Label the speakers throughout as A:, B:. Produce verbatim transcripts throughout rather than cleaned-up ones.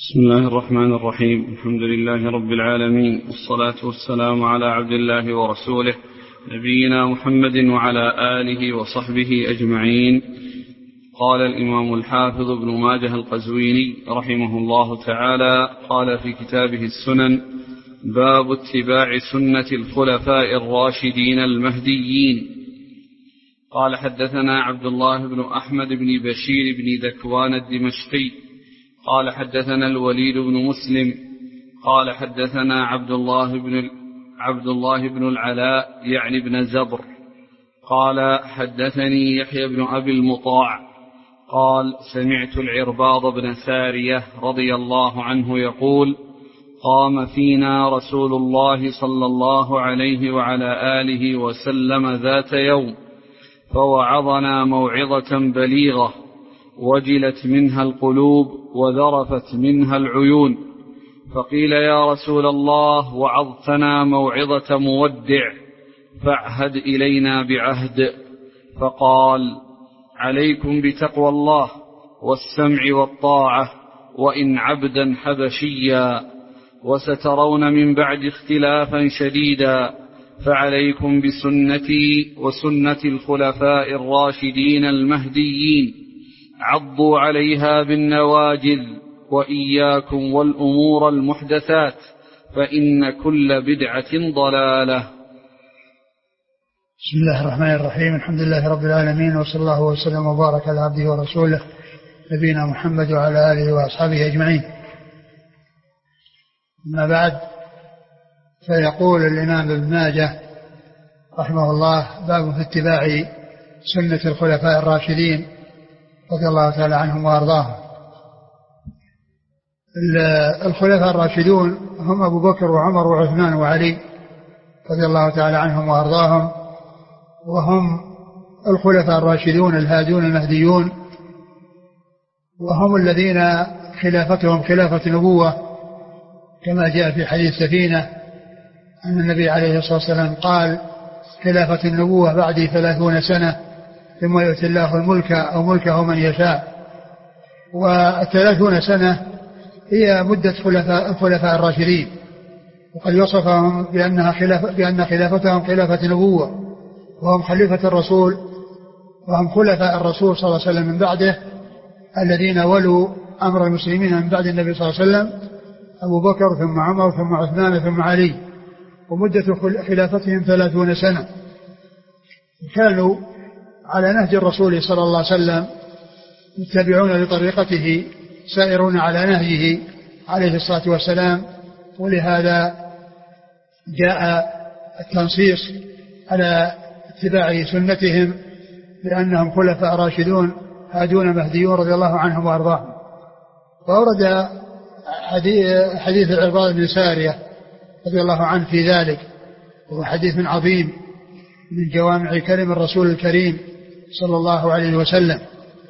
A: بسم الله الرحمن الرحيم. الحمد لله رب العالمين، والصلاة والسلام على عبد الله ورسوله نبينا محمد وعلى آله وصحبه أجمعين. قال الإمام الحافظ ابن ماجه القزويني رحمه الله تعالى قال في كتابه السنن: باب اتباع سنة الخلفاء الراشدين المهديين. قال: حدثنا عبد الله بن أحمد بن بشير بن ذكوان الدمشقي قال: حدثنا الوليد بن مسلم قال: حدثنا عبد الله بن عبد الله بن العلاء يعني بن زبر قال: حدثني يحيى بن أبي المطاع قال: سمعت العرباض بن سارية رضي الله عنه يقول: قام فينا رسول الله صلى الله عليه وعلى آله وسلم ذات يوم فوعظنا موعظة بليغة وجلت منها القلوب وذرفت منها العيون، فقيل: يا رسول الله، وعظتنا موعظة مودع فاعهد إلينا بعهد. فقال: عليكم بتقوى الله والسمع والطاعة وإن عبدا حبشيا، وسترون من بعد اختلافا شديدا، فعليكم بسنتي وسنة الخلفاء الراشدين المهديين، عضوا عليها بالنواجذ، وإياكم والأمور المحدثات، فإن كل بدعة ضلالة.
B: بسم الله الرحمن الرحيم. الحمد لله رب العالمين، وصلى الله وسلم وبارك على عبده ورسوله نبينا محمد وعلى آله وأصحابه أجمعين. أما بعد، فيقول الإمام ابن ماجه رحمه الله: باب في اتباع سنة الخلفاء الراشدين رضي الله تعالى عنهم وأرضاهم. الخلفاء الراشدون هم أبو بكر وعمر وعثمان وعلي رضي الله تعالى عنهم وأرضاهم، وهم الخلفاء الراشدون الهادون المهديون، وهم الذين خلافتهم خلافة نبوة، كما جاء في حديث سفينة أن النبي عليه الصلاة والسلام قال: خلافة النبوة بعدي ثلاثون سنة ثم يؤتي الله الملك أو ملكه من يشاء. والثلاثون سنة هي مدة خلفاء الخلفاء الراشدين، وقد وصفهم بأنها خلافة بأن خلافتهم خلافة نبوة، وهم خليفة الرسول، وهم خلفاء الرسول صلى الله عليه وسلم من بعده، الذين ولوا أمر المسلمين من بعد النبي صلى الله عليه وسلم: أبو بكر ثم عمر ثم عثمان ثم علي، ومدة خلافتهم ثلاثون سنة. كانوا على نهج الرسول صلى الله عليه وسلم، يتبعون لطريقته، سائرون على نهجه عليه الصلاة والسلام. ولهذا جاء التنصيص على اتباع سنتهم لأنهم خلفاء راشدون هادون مهديون رضي الله عنهم وأرضاهم. وأورد حديث العرباض بن سارية رضي الله عنه في ذلك، وهو حديث عظيم من جوامع كلم الرسول الكريم صلى الله عليه وسلم،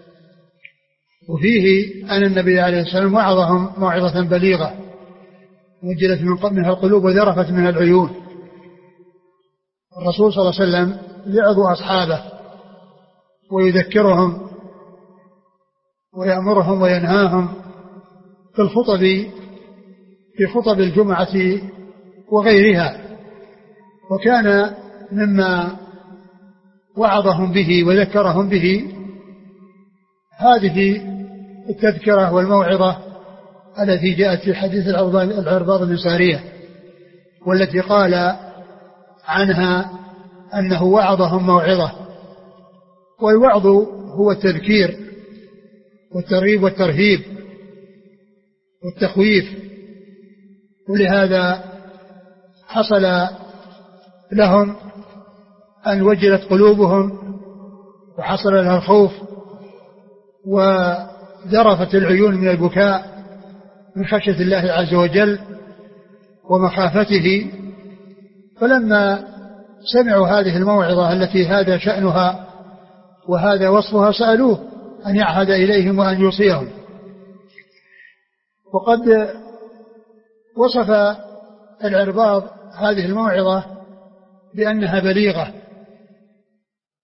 B: وفيه أن النبي عليه الصلاة والسلام وعظهم موعظة بليغة وجلت منها القلوب وذرفت منها العيون. الرسول صلى الله عليه وسلم يعظ أصحابه ويذكرهم ويأمرهم وينهاهم في الخطب في خطب الجمعة وغيرها. وكان مما وعظهم به وذكرهم به هذه التذكرة والموعظة التي جاءت في حديث العرباض بن سارية، والتي قال عنها أنه وعظهم موعظة. والوعظ هو التذكير والترغيب والترهيب والتخويف، ولهذا حصل لهم أن وجلت قلوبهم وحصل لها الخوف وذرفت العيون من البكاء من خشية الله عز وجل ومخافته. فلما سمعوا هذه الموعظة التي هذا شأنها وهذا وصفها سألوه أن يعهد إليهم وأن يوصيهم. وقد وصف العرباض هذه الموعظة بأنها بليغة.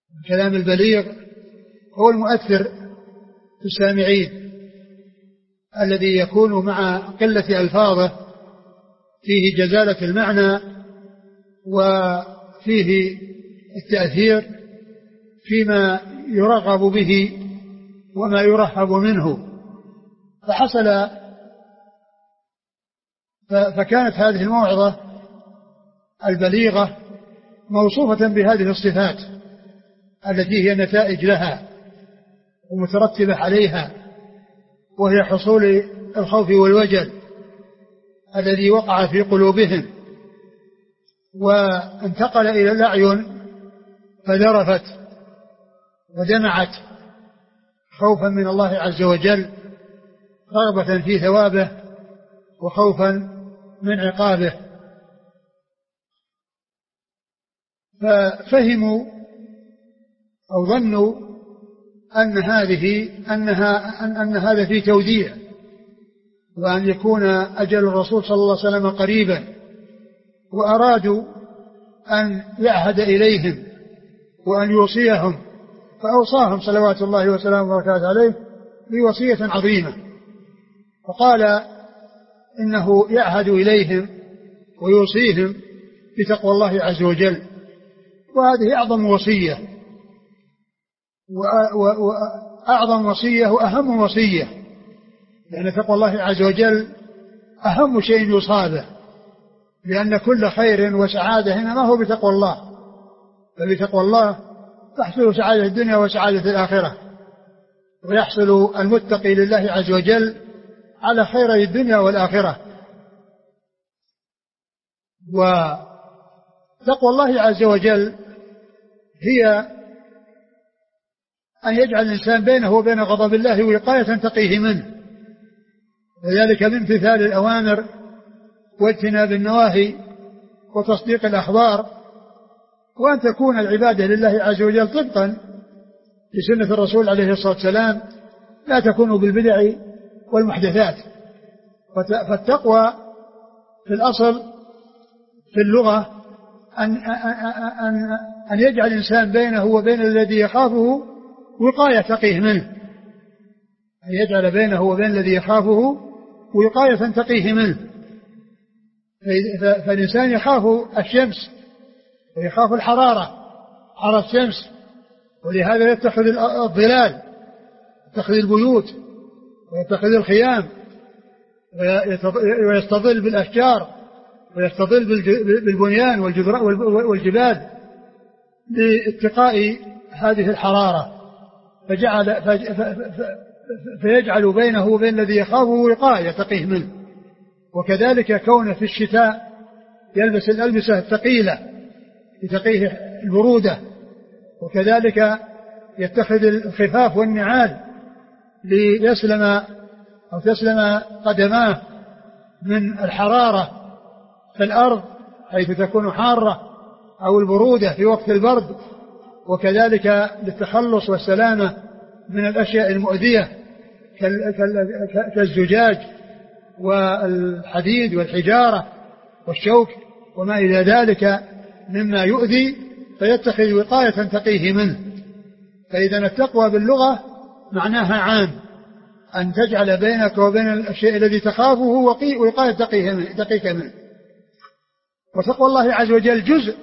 B: الكلام البليغ هو المؤثر في السامعين، الذي يكون مع قلة ألفاظه فيه جزالة المعنى وفيه التأثير فيما يرغب به وما يرهب منه. فحصل فكانت هذه الموعظة البليغة موصوفة بهذه الصفات التي هي نتائج لها ومترتبة عليها، وهي حصول الخوف والوجل الذي وقع في قلوبهم، وانتقل إلى الأعين فذرفت ودمعت خوفا من الله عز وجل، رغبة في ثوابه وخوفا من عقابه. ففهموا أو ظنوا أن هذه أنها أن, أن هذا في توديع، وأن يكون أجل الرسول صلى الله عليه وسلم قريبا، وأرادوا أن يعهد إليهم وأن يوصيهم، فأوصاهم صلوات الله وسلامه وبركاته عليه بوصية عظيمة، فقال إنه يعهد إليهم ويوصيهم بتقوى الله عز وجل، وهذه أعظم وصية وأعظم وصية وأهم وصية، لأن تقوى الله عز وجل أهم شيء يصابه، لأن كل خير وسعادة هنا ما هو بتقوى الله، فبتقوى الله تحصل سعادة الدنيا وسعادة الآخرة، ويحصل المتقي لله عز وجل على خير الدنيا والآخرة. وتقوى الله عز وجل هي أن يجعل الإنسان بينه وبين غضب الله وقاية تقيه منه، وذلك بامتثال الأوامر واجتناب النواهي وتصديق الأخبار، وأن تكون العبادة لله عز وجل طبقا لسنة الرسول عليه الصلاة والسلام، لا تكون بالبدع والمحدثات. فالتقوى في الأصل في اللغة أن, أن, أن يجعل الإنسان بينه وبين الذي يخافه وقاية تقيه منه، أن يجعل بينه وبين الذي يخافه وقاية تقيه منه. فالإنسان يخاف الشمس ويخاف الحرارة حر الشمس، ولهذا يتخذ الظلال، يتخذ البيوت ويتخذ الخيام ويستظل بالأشجار ويستظل بالبنيان والجبال لاتقاء هذه الحرارة، فجعل فيجعل بينه وبين الذي يخافه وقاية تقيه منه. وكذلك كونه في الشتاء يلبس الألبسة الثقيلة لتقيه البرودة، وكذلك يتخذ الخفاف والنعال ليسلم أو تسلم قدماه من الحرارة في الأرض حيث تكون حارة أو البرودة في وقت البرد، وكذلك للتخلص والسلامة من الأشياء المؤذية كالزجاج والحديد والحجارة والشوك وما إلى ذلك مما يؤذي، فيتخذ وقاية تقيه منه. فإذا التقوى باللغة معناها عام، أن تجعل بينك وبين الشيء الذي تخافه وقاية تقيك منه. وتقوى الله عز وجل جزء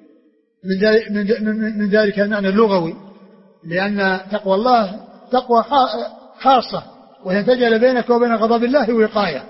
B: من ذلك المعنى اللغوي، لأن تقوى الله تقوى خاصة، وهي تجعل بينك وبين غضب الله وقاية.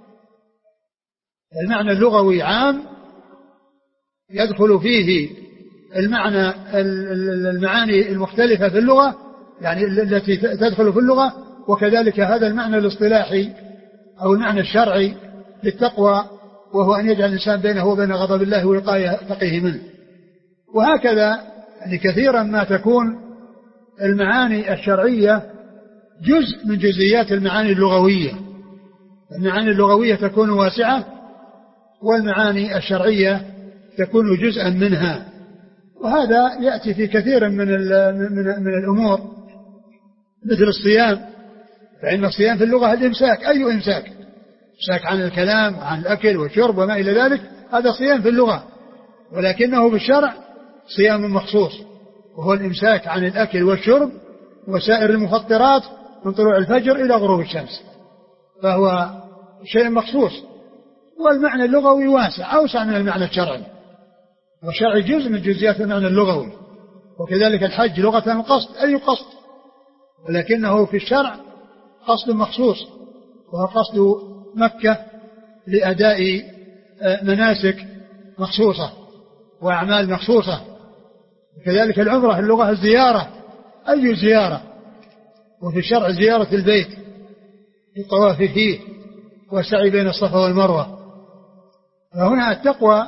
B: المعنى اللغوي عام يدخل فيه المعنى المعاني المختلفة في اللغة، يعني التي تدخل في اللغة، وكذلك هذا المعنى الاصطلاحي أو المعنى الشرعي للتقوى، وهو أن يجعل الإنسان بينه وبين غضب الله وقاية تقيه منه. وهكذا يعني كثيرا ما تكون المعاني الشرعية جزء من جزئيات المعاني اللغوية. المعاني اللغوية تكون واسعة، والمعاني الشرعية تكون جزءا منها، وهذا يأتي في كثير من من من الأمور مثل الصيام، فإن الصيام في اللغة الإمساك، أي إمساك، إمساك عن الكلام وعن الأكل والشرب وما إلى ذلك، هذا صيام في اللغة، ولكنه بالشرع صيام مخصوص، وهو الإمساك عن الأكل والشرب وسائر المفطرات من طلوع الفجر إلى غروب الشمس. فهو شيء مخصوص. والمعنى اللغوي واسع أوسع من المعنى الشرعي، والشرع جزء من جزئيات المعنى اللغوي، وكذلك الحج لغة القصد أي قصد، ولكنه في الشرع قصد مخصوص، وهو قصد مكة لأداء مناسك مخصوصة وأعمال مخصوصة. وكذلك العمرة اللغة الزيارة أي زيارة، وفي الشرع زيارة البيت الطواف فيه والسعي بين الصفا والمروة. فهنا التقوى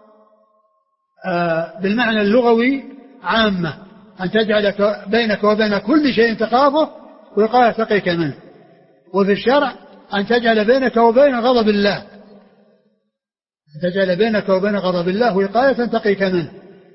B: بالمعنى اللغوي عامة، أن تجعل بينك وبين كل شيء تخافه وقاية تقيك منه. وفي الشرع أن تجعل بينك وبين غضب الله، أن تجعل بينك وبين غضب الله وقاية تقيك منه.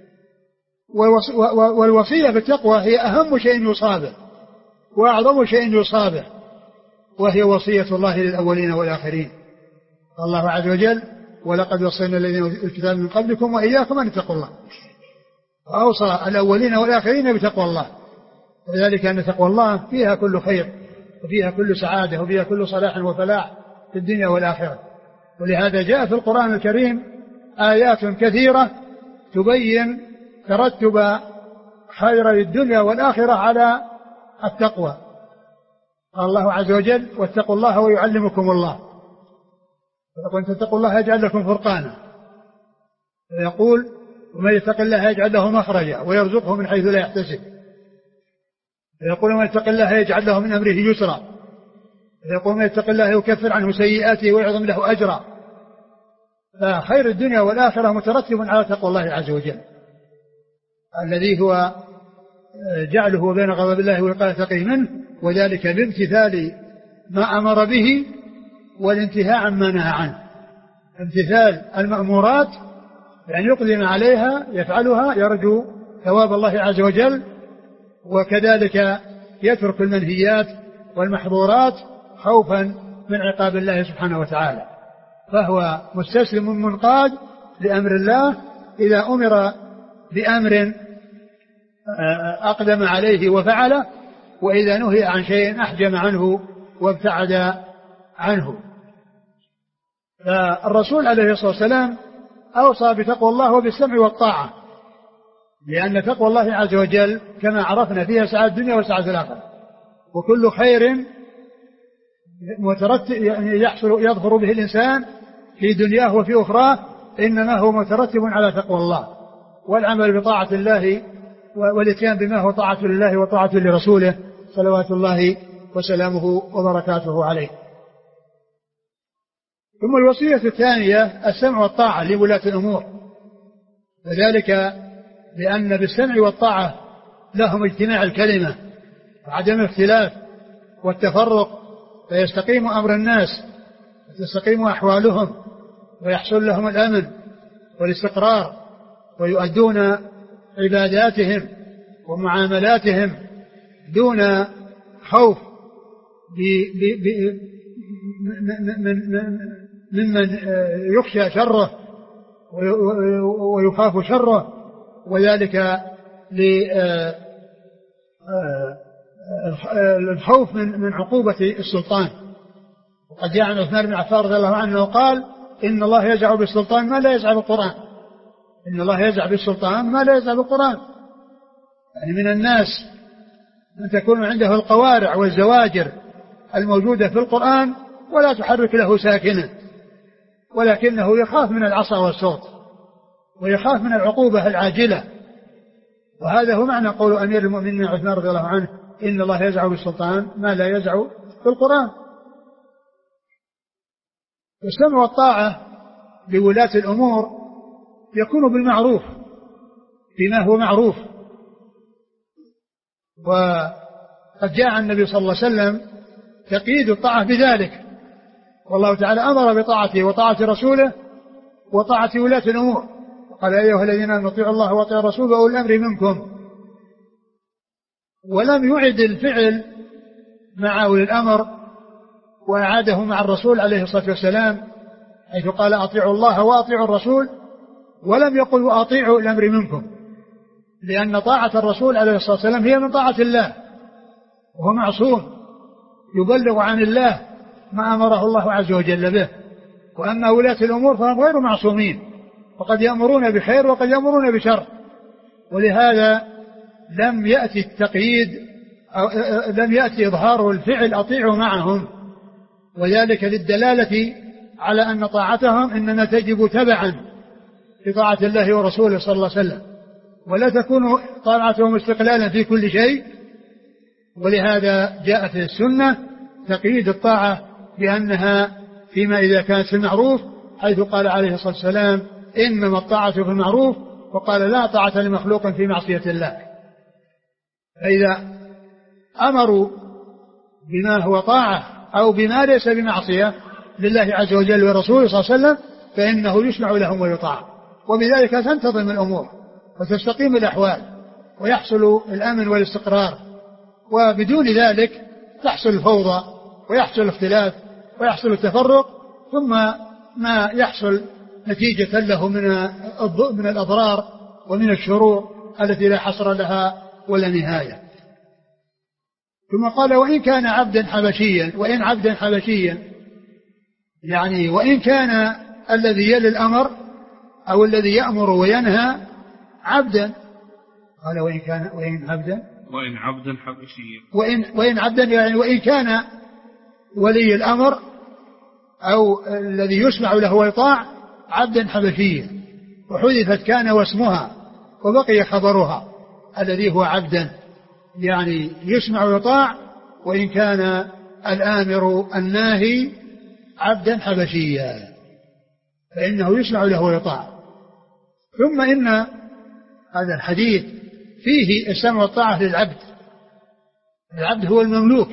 B: والوصية بالتقوى هي أهم شيء يصابه وأعظم شيء يصابه، وهي وصية الله للأولين والآخرين. الله عز وجل: ولقد وصينا الذين أوتوا الكتاب من قبلكم وإياكم أن اتقوا الله. وأوصى الأولين والآخرين بتقوى الله، وذلك أن تقوى الله فيها كل خير وفيها كل سعادة وفيها كل صلاح وفلاح في الدنيا والآخرة. ولهذا جاء في القرآن الكريم آيات كثيرة تبين ترتب خير الدنيا والآخرة على التقوى. قال الله عز وجل: واتقوا الله ويعلمكم الله. وإن تتقوا الله يجعل لكم فرقانا. ويقول: ومن يتق الله يجعل له مخرجا ويرزقه من حيث لا يحتسب. ويقول: ومن يتق الله يجعل له من أمره يسرا. ويقول: ومن يتق الله يكفر عنه سيئاته ويعظم له أجرا. فخير الدنيا والآخرة مترتب على تقوى الله عز وجل، الذي هو جعله بين غضب الله ووقاية تقيه منه، وذلك بامتثال ما أمر به والانتهاء عما نهى عنه. امتثال المأمورات يعني يقدم عليها يفعلها يرجو ثواب الله عز وجل، وكذلك يترك المنهيات والمحظورات خوفا من عقاب الله سبحانه وتعالى. فهو مستسلم منقاد لأمر الله إذا أمر بأمر أقدم عليه وفعله، وإذا نهي عن شيء أحجم عنه وابتعد عنه. فالرسول عليه الصلاة والسلام أوصى بتقوى الله وبالسمع والطاعة، لأن تقوى الله عز وجل كما عرفنا فيها سعادة الدنيا وسعادة الآخرة، وكل خير مترتب يعني يحصل يظفر به الإنسان في دنياه وفي أخراه إنما هو مترتب على تقوى الله والعمل بطاعة الله والاتيان بما هو طاعة لله وطاعة لرسوله صلوات الله وسلامه وبركاته عليه. ثم الوصية الثانية السمع والطاعة لولاة الأمور، وذلك لأن بالسمع والطاعة لهم اجتماع الكلمة وعدم الاختلاف والتفرق، فيستقيم أمر الناس وتستقيم أحوالهم ويحصل لهم الأمن والاستقرار، ويؤدون عباداتهم ومعاملاتهم دون خوف ممن يخشى شره ويخاف شره، وذلك للخوف من عقوبة السلطان. وقد جاء عن عثمان بن عفان رضي الله عنه قال: إن الله يزع بالسلطان ما لا يزع بالقرآن. إن الله يزع بالسلطان ما لا يزع بالقرآن. يعني من الناس من تكون عنده القوارع والزواجر الموجودة في القرآن ولا تحرك له ساكنا، ولكنه يخاف من العصا والصوت ويخاف من العقوبة العاجلة. وهذا هو معنى قول أمير المؤمنين عثمان رضي الله عنه: إن الله يزع بالسلطان ما لا يزع بالقرآن. والسمع والطاعة لولاة الأمور يكون بالمعروف بما هو معروف. وقد جاء النبي صلى الله عليه وسلم تقييد الطاعة بذلك، والله تعالى أمر بطاعته وطاعة رسوله وطاعة ولاة الأمور، قال: يا أيها الذين آمنوا اطيعوا الله واطيعوا الرسول وأولي الأمر منكم. ولم يعد الفعل مع أولي الأمر وأعاده مع الرسول عليه الصلاة والسلام، حيث قال: أطيعوا الله وأطيعوا الرسول، ولم يقل: وأطيعوا الأمر منكم، لأن طاعة الرسول عليه الصلاة والسلام هي من طاعة الله، وهو معصوم يبلغ عن الله ما أمره الله عز وجل به. وأما ولاة الأمور فهم غير معصومين، وقد يأمرون بخير وقد يأمرون بشر، ولهذا لم يأتي التقييد أو لم يأتي إظهار الفعل أطيعوا معهم، وذلك للدلالة على أن طاعتهم إنما تجب تبعا لطاعة الله ورسوله صلى الله عليه وسلم، ولا تكون طاعتهم استقلالا في كل شيء. ولهذا جاءت في السنة تقييد الطاعة بأنها فيما إذا كانت في المعروف، حيث قال عليه الصلاة والسلام إنما الطاعة في المعروف، وقال لا طاعة لمخلوق في معصية الله. فإذا أمروا بما هو طاعة أو بما ليس بمعصية لله عز وجل ورسوله صلى الله عليه وسلم فإنه يسمع لهم ويطاع، وبذلك تنتظم الأمور وتستقيم الأحوال ويحصل الأمن والاستقرار، وبدون ذلك تحصل الفوضى ويحصل الاختلاف ويحصل التفرق، ثم ما يحصل نتيجة له من من الأضرار ومن الشرور التي لا حصر لها ولا نهاية. ثم قال وإن كان عبدا حبشيا، وإن عبدا حبشيا يعني وإن كان الذي يلي الأمر أو الذي يأمر وينهى عبدا، قال وإن كان وإن عبدا
A: وإن عبدا حبشيا
B: وإن, وإن عبدا يعني وإن كان ولي الأمر أو الذي يسمع له ويطاع عبدا حبشيا، وحذفت كان واسمها وبقي خبرها الذي هو عبدا، يعني يسمع ويطاع وإن كان الآمر الناهي عبدا حبشيا فإنه يسمع له ويطاع. ثم إن هذا الحديث فيه السمع والطاعة للعبد. العبد هو المملوك،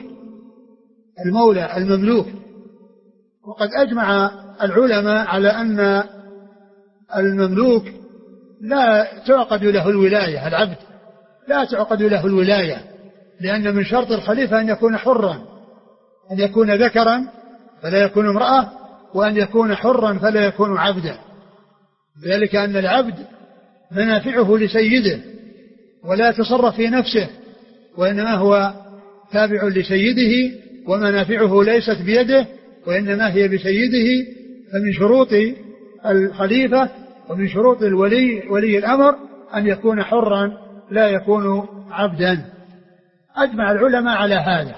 B: المولى المملوك، وقد أجمع العلماء على أن المملوك لا تعقد له الولاية، العبد لا تعقد له الولاية، لأن من شرط الخليفة أن يكون حرا، أن يكون ذكرا فلا يكون امرأة، وأن يكون حرا فلا يكون عبدا، ذلك أن العبد منافعه لسيده ولا يتصرف في نفسه، وإنما هو تابع لسيده ومنافعه ليست بيده وإنما هي بسيده. فمن شروط الخليفة ومن شروط الولي ولي الأمر أن يكون حرا لا يكون عبدا. أجمع العلماء على هذا،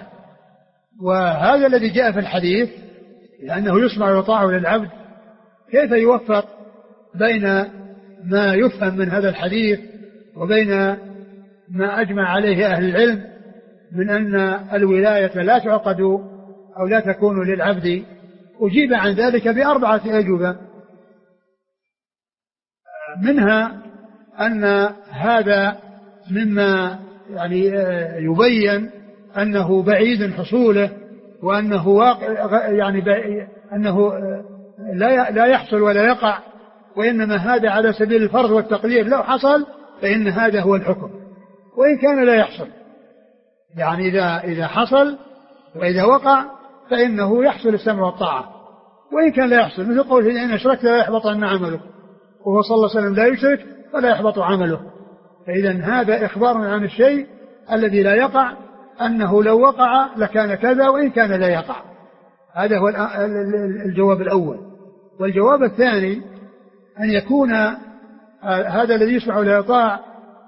B: وهذا الذي جاء في الحديث لأنه يسمع ويطاع للعبد. كيف يوفق بين ما يفهم من هذا الحديث وبين ما أجمع عليه أهل العلم من أن الولاية لا تعقد أو لا تكون للعبد؟ أجيب عن ذلك بأربعة أجوبة، منها أن هذا مما يعني يبين أنه بعيد حصوله، وأنه واقع يعني أنه لا لا يحصل ولا يقع، وإنما هذا على سبيل الفرض والتقدير، لو حصل فإن هذا هو الحكم، وإن كان لا يحصل يعني إذا إذا حصل وإذا وقع فإنه يحصل السمع والطاعة، وإن كان لا يحصل، مثل قوله إن أشركت لا يحبطن عمله، وهو صلى الله عليه وسلم لا يشرك فلا يحبط عمله. فإذا هذا إخبار عن الشيء الذي لا يقع أنه لو وقع لكان كذا وإن كان لا يقع. هذا هو الجواب الأول. والجواب الثاني أن يكون هذا الذي يسمع ولا يطاع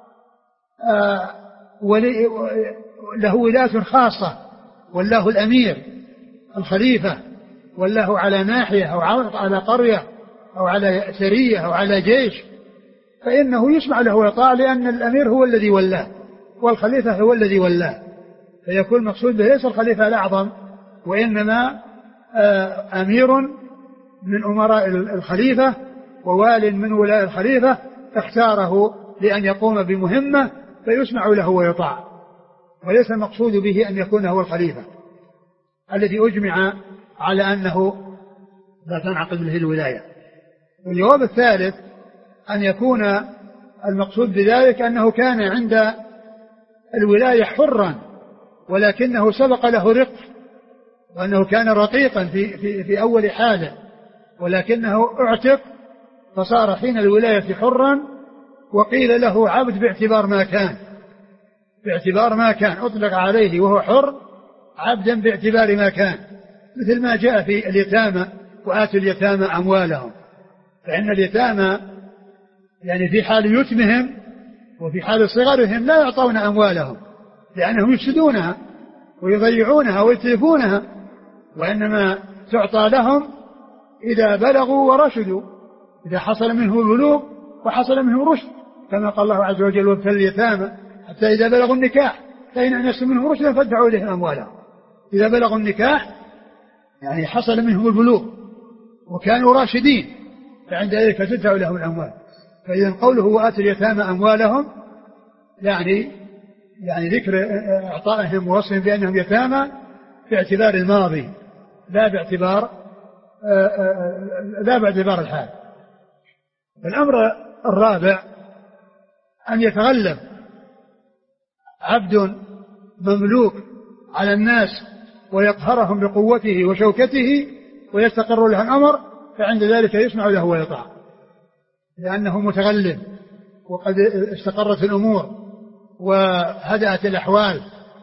B: له ولاية خاصة، والله الأمير الخليفة، والله على ناحية أو على قرية أو على سرية أو على جيش، فإنه يسمع له ويطاع، لأن الأمير هو الذي ولاه والخليفة هو الذي ولاه، فيكون المقصود به ليس الخليفة الأعظم، وإنما أمير من أمراء الخليفة ووال من ولاء الخليفة اختاره لأن يقوم بمهمة فيسمع له ويطاع، وليس المقصود به أن يكون هو الخليفة الذي أجمع على أنه لا تنعقد له الولاية. والجواب الثالث أن يكون المقصود بذلك أنه كان عند الولاية حرا ولكنه سبق له رق، وأنه كان رقيقا في, في, في أول حاله، ولكنه اعتق فصار حين الولاية حرا، وقيل له عبد باعتبار ما كان باعتبار ما كان أطلق عليه وهو حر عبدا باعتبار ما كان، مثل ما جاء في اليتامى وآتوا اليتامى أموالهم، فإن اليتامى يعني في حال يتمهم وفي حال صغرهم لا يعطون أموالهم لأنهم يفسدونها ويضيعونها ويتلفونها، وإنما تعطى لهم إذا بلغوا ورشدوا، إذا حصل منه البلوغ وحصل منه رشد، كما قال الله عز وجل وابتلوا اليتامى حتى إذا بلغوا النكاح فإن أنستم منهم رشدا فادفعوا إليهم أموالهم. إذا بلغوا النكاح يعني حصل منهم البلوغ وكانوا راشدين فعند ذلك تدفعوا لهم الأموال. فإذا قوله وآتوا اليتامى أموالهم يعني يعني ذكر إعطائهم ووصفهم بأنهم يتامى باعتبار الماضي لا باعتبار لا باعتبار الحال. الأمر الرابع أن يتغلب عبد مملوك على الناس ويقهرهم بقوته وشوكته ويستقر له الأمر، فعند ذلك يسمع له ويطاع لأنه متغلب وقد استقرت الأمور وهدأت الأحوال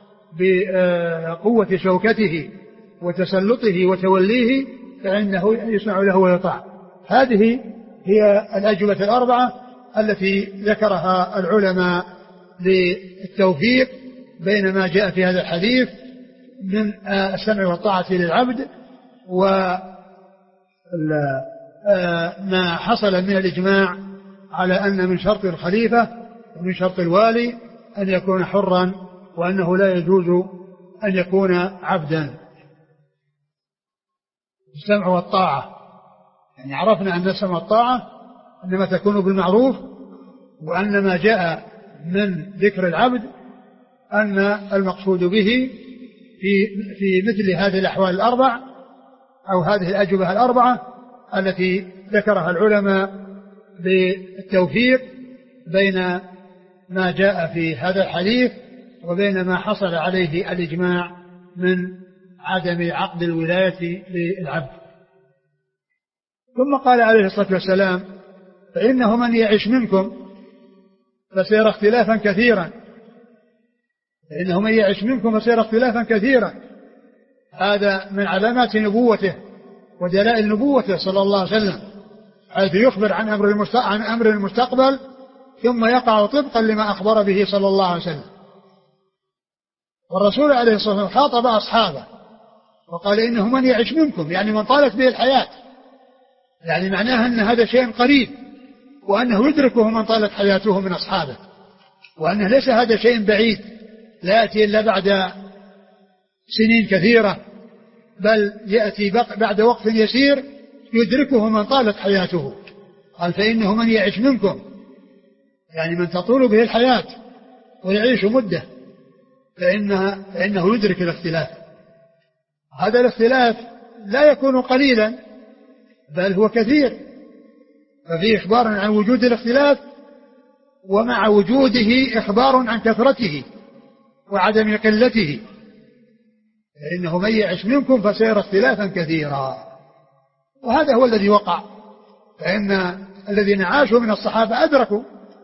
B: بقوة شوكته وتسلطه وتوليه، فإنه يسمع له ويطاع. هذه هي الأجوبة الأربعة التي ذكرها العلماء للتوفيق بين ما جاء في هذا الحديث من السمع والطاعة للعبد وما حصل من الإجماع على أن من شرط الخليفة ومن شرط الوالي أن يكون حرا وأنه لا يجوز أن يكون عبدا. السمع والطاعة يعني عرفنا أن السمع والطاعة إنما تكون بالمعروف، وأن ما جاء من ذكر العبد أن المقصود به في في مثل هذه الأحوال الأربع أو هذه الأجوبة الأربعة التي ذكرها العلماء بالتوفيق بين ما جاء في هذا الحديث وبين ما حصل عليه الإجماع من عدم عقد الولاية للعبد. ثم قال عليه الصلاة والسلام فإنه من يعش منكم فسيرى اختلافا كثيرا فإنه من يعش منكم فسيرى اختلافا كثيرا. هذا من علامات نبوته ودلائل نبوته صلى الله عليه وسلم، حيث يخبر عن أمر عن أمر المستقبل ثم يقع طبقا لما أخبر به صلى الله عليه وسلم. والرسول عليه الصلاة والسلام خاطب أصحابه وقال إنه من يعش منكم يعني من طالت به الحياة، يعني معناها أن هذا شيء قريب وأنه يدركه من طالت حياته من أصحابه، وأنه ليس هذا شيء بعيد لا يأتي إلا بعد سنين كثيرة، بل يأتي بعد وقت يسير يدركه من طالت حياته. قال فإنه من يعش منكم يعني من تطول به الحياة ويعيش مدة فإنها فإنه يدرك الاختلاف. هذا الاختلاف لا يكون قليلا بل هو كثير، ففيه إخبار عن وجود الاختلاف ومع وجوده إخبار عن كثرته وعدم قلته. فإنه من يعش منكم فسيرى اختلافا كثيرا، وهذا هو الذي وقع. فإن الذين عاشوا من الصحابة أدركوا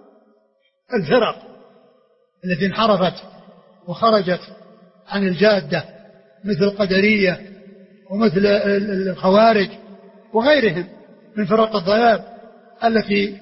B: الفرق التي انحرفت وخرجت عن الجادة مثل القدرية ومثل الخوارج وغيرهم من فرق الضلال التي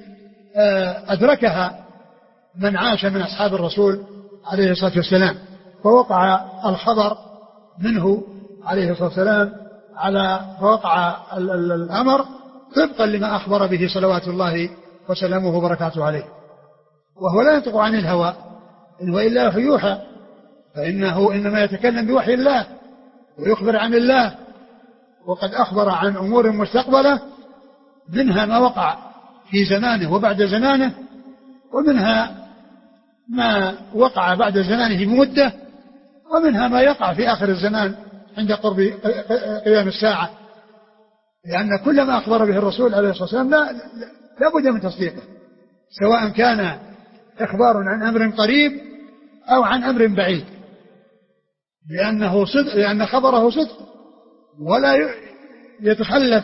B: أدركها من عاش من أصحاب الرسول عليه الصلاة والسلام. فوقع الخبر منه عليه الصلاة والسلام على فوقع الأمر طبقا لما أخبر به صلوات الله وسلامه وبركاته عليه، وهو لا ينطق عن الهوى إن هو إلا وحي يوحى، فإنه إنما يتكلم بوحي الله ويخبر عن الله، وقد أخبر عن أمور مستقبلة منها ما وقع في زمانه وبعد زمانه، ومنها ما وقع بعد زمانه بمدة، ومنها ما يقع في آخر الزمان عند قرب قيام الساعة، لأن كل ما أخبر به الرسول عليه الصلاة والسلام لا, لا بد من تصديقه، سواء كان إخبار عن أمر قريب أو عن أمر بعيد، لأنه صدق، لأن خبره صدق ولا يتخلف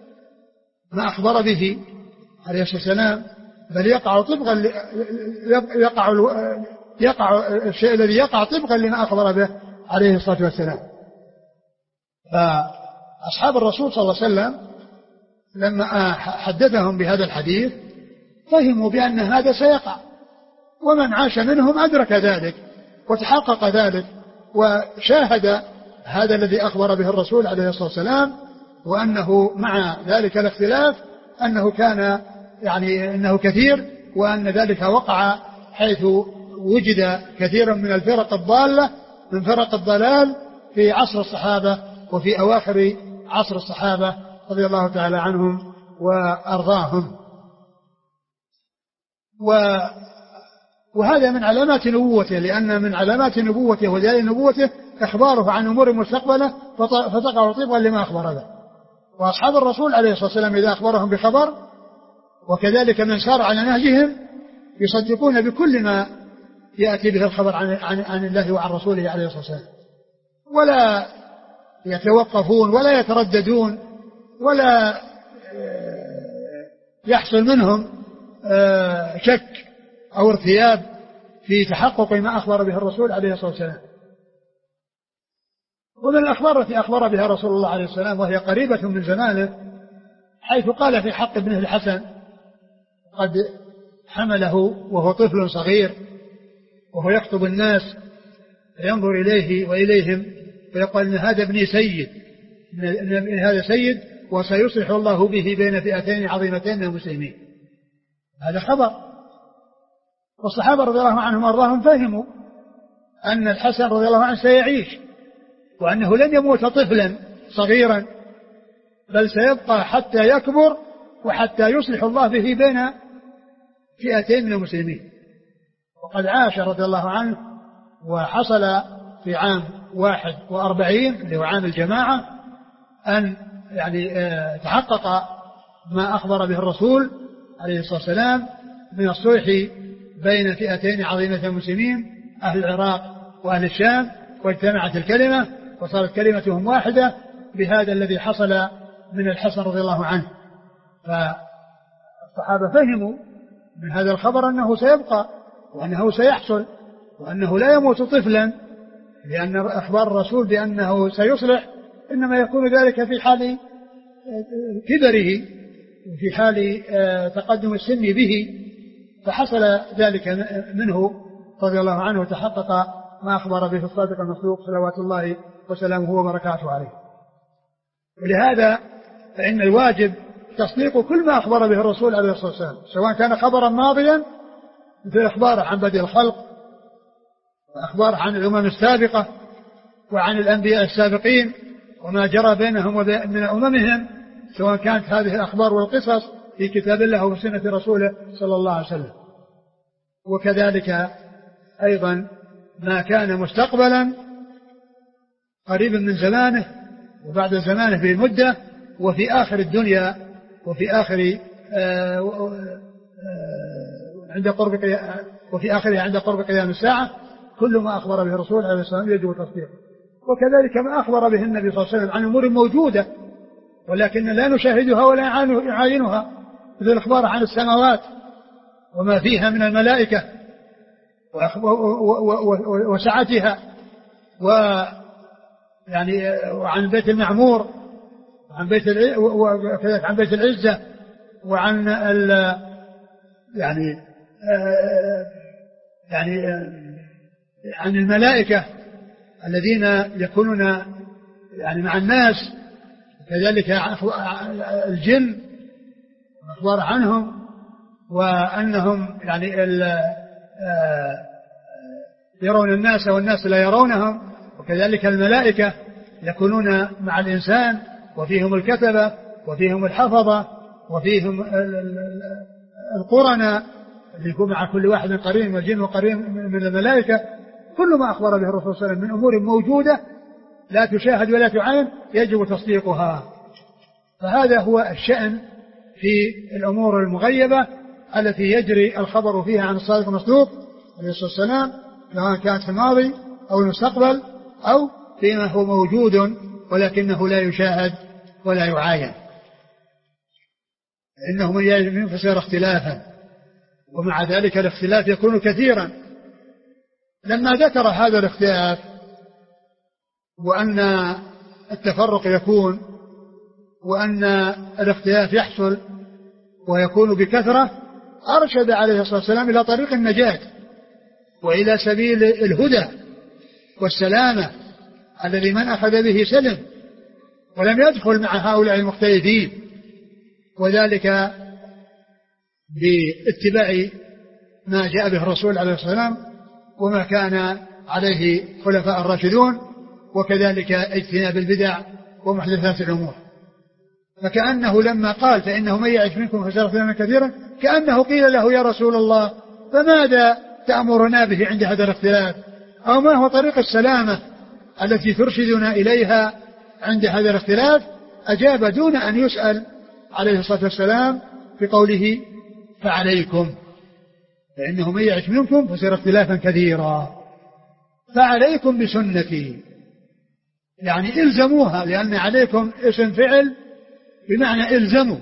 B: ما أخبر به عليه الصلاة والسلام، بل يقع طبقا يقع يقع الشيء الذي يقع طبقا لما أخبر به عليه الصلاة والسلام. أصحاب الرسول صلى الله عليه وسلم لما حدثهم بهذا الحديث فهموا بأن هذا سيقع، ومن عاش منهم أدرك ذلك وتحقق ذلك وشاهد هذا الذي أخبر به الرسول عليه الصلاة والسلام، وأنه مع ذلك الاختلاف أنه كان يعني أنه كثير، وأن ذلك وقع حيث وجد كثيرا من الفرق الضالة من فرق الضلال في عصر الصحابة وفي أواخر عصر الصحابة رضي الله تعالى عنهم وأرضاهم. وهذا من علامات نبوته، لأن من علامات نبوته ودليل نبوته إخباره عن أمور مستقبلة فتقع طبقا لما أخبر به. وأصحاب الرسول عليه الصلاة والسلام إذا أخبرهم بخبر، وكذلك من سار على نهجهم، يصدقون بكل ما يأتي به الخبر عن, عن, عن الله وعن رسوله عليه الصلاة والسلام، ولا يتوقفون ولا يترددون ولا يحصل منهم شك أو ارتياب في تحقق ما أخبر به الرسول عليه الصلاة والسلام. ومن الأخبار التي أخبر بها رسول الله عليه السلام وهي قريبة من زمانه، حيث قال في حق ابنه الحسن قد حمله وهو طفل صغير وهو يخطب الناس فينظر إليه وإليهم ويقول إن هذا ابني سيد، إن هذا سيد وسيصلح الله به بين فئتين عظيمتين من المسلمين. هذا خبر. والصحابة رضي الله عنهم وارضاهم فهموا أن الحسن رضي الله عنه سيعيش، وأنه لن يموت طفلا صغيرا، بل سيبقى حتى يكبر وحتى يصلح الله به بين فئتين من المسلمين. وقد عاش رضي الله عنه، وحصل في عام واحد وأربعين اللي هو عام الجماعة أن يعني تحقق ما أخبر به الرسول عليه الصلاة والسلام من الصلح بين فئتين عظيمة من المسلمين، أهل العراق وأهل الشام، واجتمعت الكلمة وصارت كلمتهم واحدة بهذا الذي حصل من الحسن رضي الله عنه. فالصحابة فهموا من هذا الخبر أنه سيبقى وأنه سيحصل وأنه لا يموت طفلا، لأن أخبار الرسول بأنه سيصلح إنما يكون ذلك في حال كبره وفي حال تقدم السن به، فحصل ذلك منه رضي الله عنه وتحقق ما أخبر به الصادق المصدوق صلوات الله وسلامه وبركاته عليه. ولهذا فإن الواجب تصديق كل ما أخبر به الرسول عليه الصلاة والسلام، سواء كان خبرا ماضيا مثل إخباره عن بدء الخلق وأخبار عن الأمم السابقة وعن الأنبياء السابقين وما جرى بينهم وبين أممهم، سواء كانت هذه الأخبار والقصص في كتاب الله وفي سنة رسوله صلى الله عليه وسلم. وكذلك أيضا ما كان مستقبلا قريبا من زمانه وبعد زمانه بمدة وفي آخر الدنيا وفي آخر آه آه عند قرب وفي آخره عند قرب قيام الساعة، كل ما أخبر به الرسول عليه الصلاة والسلام يجب تصديقه. وكذلك ما أخبر به النبي صلى الله عليه وسلم عن أمور موجودة ولكن لا نشاهدها ولا نعاينها، مثل الإخبار عن السماوات وما فيها من الملائكة وسعتها، ويعني وعن بيت المعمور وعن بيت وكذلك عن بيت العزة وعن ال يعني يعني عن الملائكة الذين يكونون يعني مع الناس، كذلك الجن أخبار عنهم وأنهم يعني يرون الناس والناس لا يرونهم، وكذلك الملائكة يكونون مع الإنسان وفيهم الكتبة وفيهم الحفظة وفيهم القرناء اللي يكون مع كل واحد قرين من الجن وقرين من الملائكة. كل ما أخبر به الرسول صلى الله عليه وسلم من أمور موجودة لا تشاهد ولا تعاين يجب تصديقها. فهذا هو الشأن في الأمور المغيبة التي يجري الخبر فيها عن الصادق المصدوق عليه الصلاة والسلام، سواء كانت في الماضي أو المستقبل أو فيما هو موجود ولكنه لا يشاهد ولا يعاين. إنه من ينفسر اختلافا، ومع ذلك الاختلاف يكون كثيرا. لما ذكر هذا الاختلاف وأن التفرق يكون وأن الاختلاف يحصل ويكون بكثرة، أرشد عليه الصلاة والسلام إلى طريق النجاة وإلى سبيل الهدى والسلامة الذي من أخذ به سلم، ولم يدخل مع هؤلاء المختلفين، وذلك باتباع ما جاء به الرسول عليه الصلاة والسلام وما كان عليه خلفاء الراشدون، وكذلك اجتناب البدع ومحدثات الأمور. فكأنه لما قال فإنه من يعش منكم فسيرى اختلافا كثيرا، كأنه قيل له يا رسول الله فماذا تأمرنا به عند هذا الاختلاف، أو ما هو طريق السلامة التي ترشدنا إليها عند هذا الاختلاف؟ أجاب دون أن يسأل عليه الصلاة والسلام بقوله فعليكم، فإنه من يعش منكم فسيرى اختلافا كثيرا، فعليكم بسنتي، يعني إلزموها، لأن عليكم اسم فعل بمعنى إلزموا،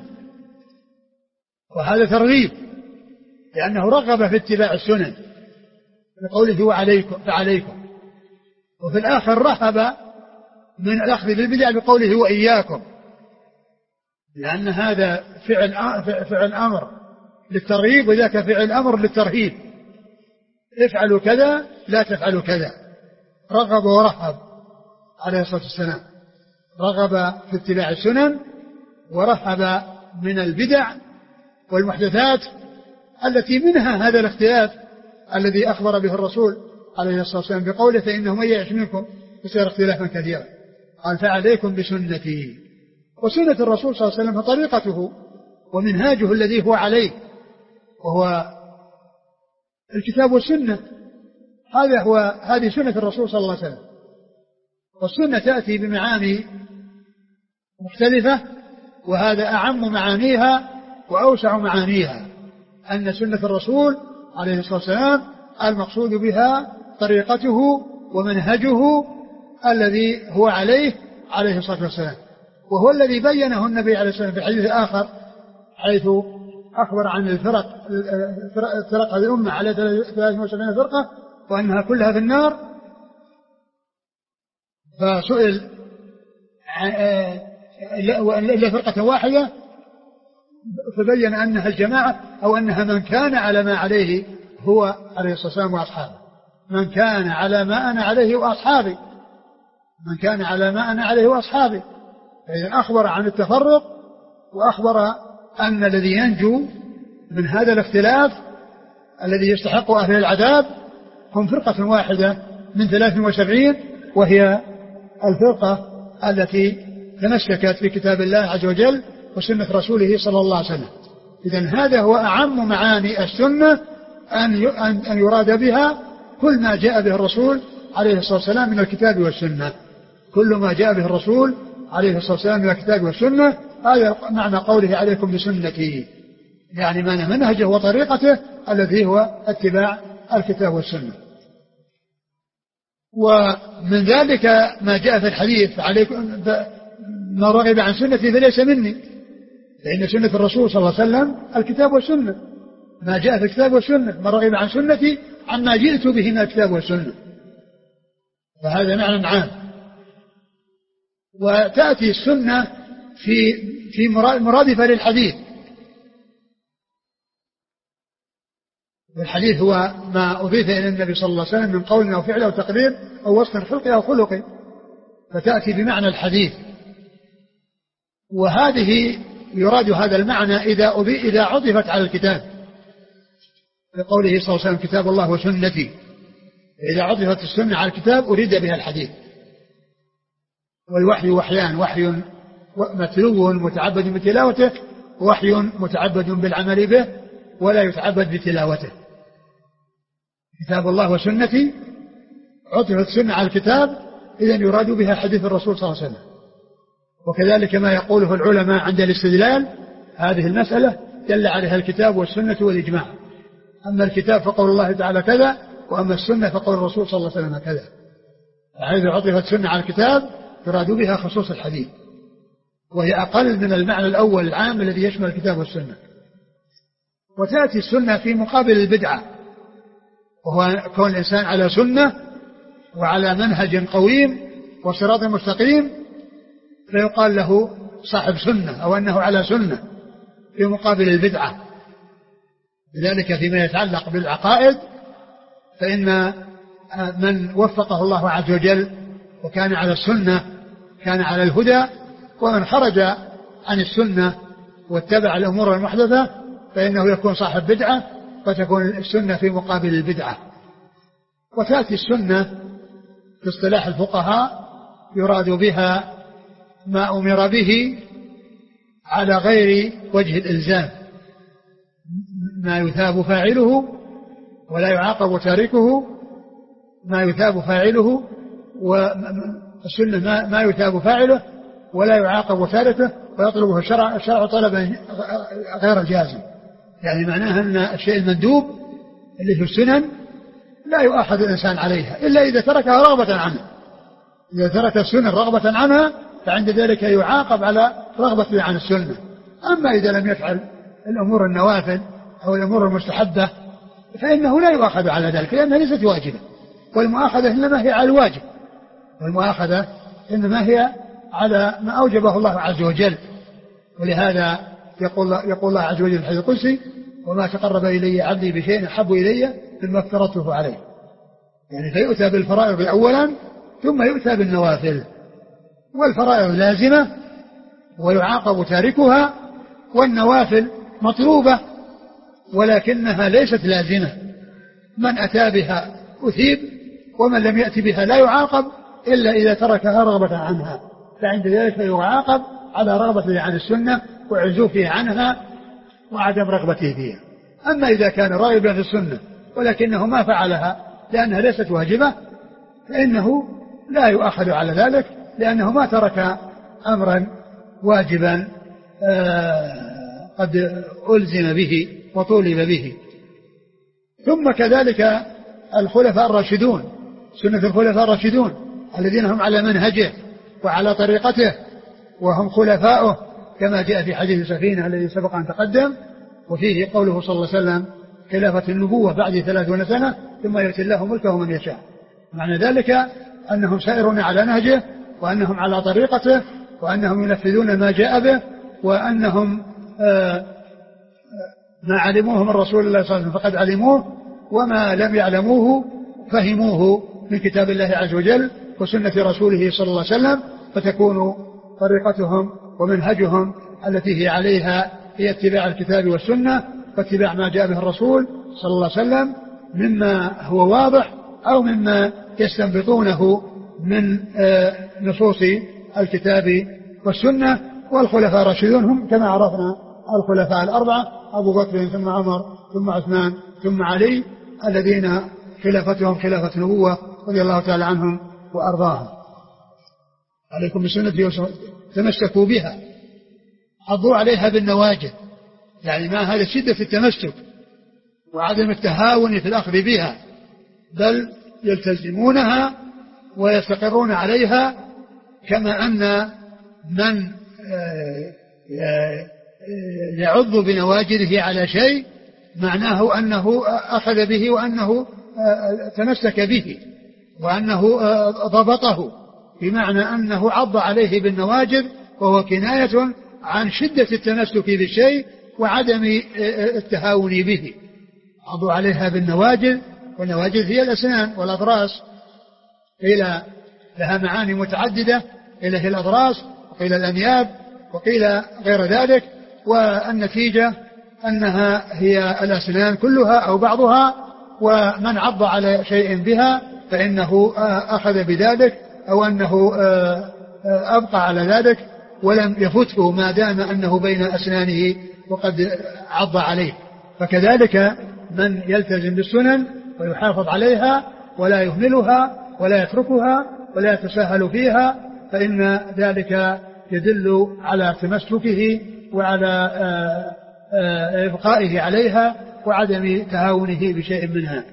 B: وهذا ترغيب لأنه رغب في اتباع السنن بقوله وعليكم فعليكم، وفي الآخر رهب من الأخذ بالبدع بقوله وإياكم، لأن هذا فعل فعل أمر للترغيب وذاك فعل أمر للترهيب، افعلوا كذا لا تفعلوا كذا. رغب ورهب عليه الصلاة والسلام، رغب في اتباع السنن ورهب من البدع والمحدثات التي منها هذا الاختلاف الذي أخبر به الرسول عليه الصلاة والسلام بقوله فإنه من يعش منكم فسيرى اختلافا كثيرا. قال فعليكم بسنتي، وسنة الرسول صلى الله عليه وسلم طريقته ومنهاجه الذي هو عليه، وهو الكتاب والسنة. هذا هو هذه سنة الرسول صلى الله عليه وسلم، والسنة تأتي بمعاني مختلفة، وهذا أعم معانيها وأوسع معانيها، أن سنة الرسول عليه الصلاة والسلام المقصود بها طريقته ومنهجه الذي هو عليه عليه الصلاة والسلام، وهو الذي بينه النبي عليه الصلاة والسلام في حديث آخر حيث أخبر عن الفرق فرق هذه الأمة على ثلاث وسبعين فرقة وأنها كلها في النار. فسئل إلا فرقة واحدة فبين أنها الجماعة، أو أنها من كان على ما عليه هو عليه الصلاة والسلام وأصحابه، من كان على ما أنا عليه وأصحابي، من كان على ما أنا عليه وأصحابي. فإذا أخبر عن التفرق وأخبر أن الذي ينجو من هذا الاختلاف الذي يستحق أهل العذاب هم فرقة واحدة من ثلاث وسبعين، وهي الفرقة التي تمسكت بكتاب الله عز وجل وسنة رسوله صلى الله عليه وسلم. إذن هذا هو أعم معاني السنة، أن أن يراد بها كل ما جاء به الرسول عليه الصلاة والسلام من الكتاب والسنة، كل ما جاء به الرسول عليه الصلاة والسلام من الكتاب والسنة. هذا معنى قوله عليكم بسنتي، يعني معنى منهجه وطريقته الذي هو اتباع الكتاب والسنة. ومن ذلك ما جاء في الحديث عليكم ما رغب عن سنتي فليس مني، لأن سنة الرسول صلى الله عليه وسلم الكتاب والسنة، ما جاء في الكتاب والسنة، ما رغب عن سنتي عما جئت به من الكتاب والسنة، فهذا معنى عام. وتأتي السنة في في مرادفة للحديث، والحديث هو ما أضيف إلى النبي صلى الله عليه وسلم من قول أو فعل أو تقرير أو وصف خلق أو خلق، فتأتي بمعنى الحديث. وهذه يراد هذا المعنى إذا إذا عطفت على الكتاب بقوله صلى الله عليه وسلم كتاب الله وسنتي، إذا عطفت السنة على الكتاب أريد بها الحديث. والوحي وحيان، وحي متلو متعبد بتلاوته، ووحي متعبد بالعمل به ولا يتعبد بتلاوته. كتاب الله وسنتي عطفت السنة على الكتاب، إذن يراد بها حديث الرسول صلى الله عليه وسلم. وكذلك ما يقوله العلماء عند الاستدلال هذه المسألة دل عليها الكتاب والسنة والإجماع. أما الكتاب فقول الله تعالى كذا، وأما السنة فقول الرسول صلى الله عليه وسلم كذا. فحيث عطفت السنة على الكتاب يراد بها خصوص الحديث، وهي أقل من المعنى الأول العام الذي يشمل الكتاب والسنة. وتأتي السنة في مقابل البدعة، وهو كون الإنسان على سنة وعلى منهج قويم وصراط مستقيم، فيقال له صاحب سنة أو أنه على سنة في مقابل البدعة. لذلك فيما يتعلق بالعقائد فإن من وفقه الله عز وجل وكان على السنة كان على الهدى، ومن خرج عن السنة واتبع الأمور المحدثة فإنه يكون صاحب بدعة، فتكون السنة في مقابل البدعة. وتأتي السنة في اصطلاح الفقهاء يراد بها ما أمر به على غير وجه الإلزام، ما يثاب فاعله ولا يعاقب تاركه، ما يثاب فاعله والسنة ما, ما يثاب فاعله ولا يعاقب تاركه ويطلبه الشرع, الشرع طلبا غير جازم. يعني معناها أن الشيء المندوب اللي في السنن لا يؤاخذ الإنسان عليها إلا إذا تركها رغبة عنه. إذا ترك السنن رغبة عنها فعند ذلك يعاقب على رغبة عن السنة. أما إذا لم يفعل الأمور النوافل أو الأمور المستحبة فإنه لا يؤاخذ على ذلك لأنها ليست واجبة، والمؤاخذة إنما هي على الواجب، والمؤاخذة إنما هي على ما أوجبه الله عز وجل. ولهذا يقول, يقول الله عز وجل في الحديث القدسي: وما تقرب إلي عبدي بشيء أحب إلي مما افترضته عليه. يعني فيؤتى بالفرائض أولا ثم يؤتى بالنوافل، والفرائض لازمة ويعاقب تاركها، والنوافل مطلوبة ولكنها ليست لازمة. من أتى بها أثيب، ومن لم يأتي بها لا يعاقب إلا إذا تركها رغبة عنها، فعند ذلك يعاقب على رغبته عن السنة وعزوفه عنها وعدم رغبته فيها. أما إذا كان راغبا في السنة ولكنه ما فعلها لأنها ليست واجبة فإنه لا يؤاخذ على ذلك، لأنه ما ترك أمرا واجبا قد ألزم به وطولب به. ثم كذلك الخلفاء الراشدون، سنة الخلفاء الراشدون الذين هم على منهجه وعلى طريقته وهم خلفاؤه، كما جاء في حديث سفينة الذي سبق أن تقدم، وفيه قوله صلى الله عليه وسلم: خلافة النبوة بعد ثلاثون سنة ثم يؤتي الله ملكه من يشاء. معنى ذلك أنهم سائرون على نهجه، وأنهم على طريقته، وأنهم ينفذون ما جاء به، وأنهم آآ ما علموه من رسول الله صلى الله عليه وسلم فقد علموه، وما لم يعلموه فهموه من كتاب الله عز وجل وسنة رسوله صلى الله عليه وسلم، فتكون طريقتهم ومنهجهم التي هي عليها هي اتباع الكتاب والسنة واتباع ما جاء به الرسول صلى الله عليه وسلم مما هو واضح أو مما يستنبطونه من نصوص الكتاب والسنة. والخلفاء الراشدون هم كما عرفنا الخلفاء الأربعة: أبو بكر ثم عمر ثم عثمان ثم علي، الذين خلافتهم خلافة نبوة رضي الله تعالى عنهم وأرضاهم. عليكم بسنتي تمسكوا بها، حضوا عليها بالنواجذ، يعني ما هذا شدة التمسك وعدم التهاون في الأخذ بها، بل يلتزمونها ويستقرون عليها. كما أن من يعض بنواجذه على شيء معناه أنه أخذ به وأنه تمسك به وأنه ضبطه، بمعنى أنه عض عليه بالنواجذ، وهو كناية عن شدة التمسك بالشيء وعدم التهاون به. عضوا عليها بالنواجذ، والنواجذ هي الأسنان والأضراس، قيل لها معاني متعددة، قيل هي الأضراس وقيل الأنياب وقيل غير ذلك، والنتيجة أنها هي الأسنان كلها أو بعضها، ومن عض على شيء بها فإنه أخذ بذلك أو أنه أبقى على ذلك ولم يفته ما دام أنه بين أسنانه وقد عض عليه. فكذلك من يلتزم بالسنن ويحافظ عليها ولا يهملها ولا يتركها ولا يتساهل فيها فإن ذلك يدل على تمسكه وعلى إبقائه عليها وعدم تهاونه بشيء منها.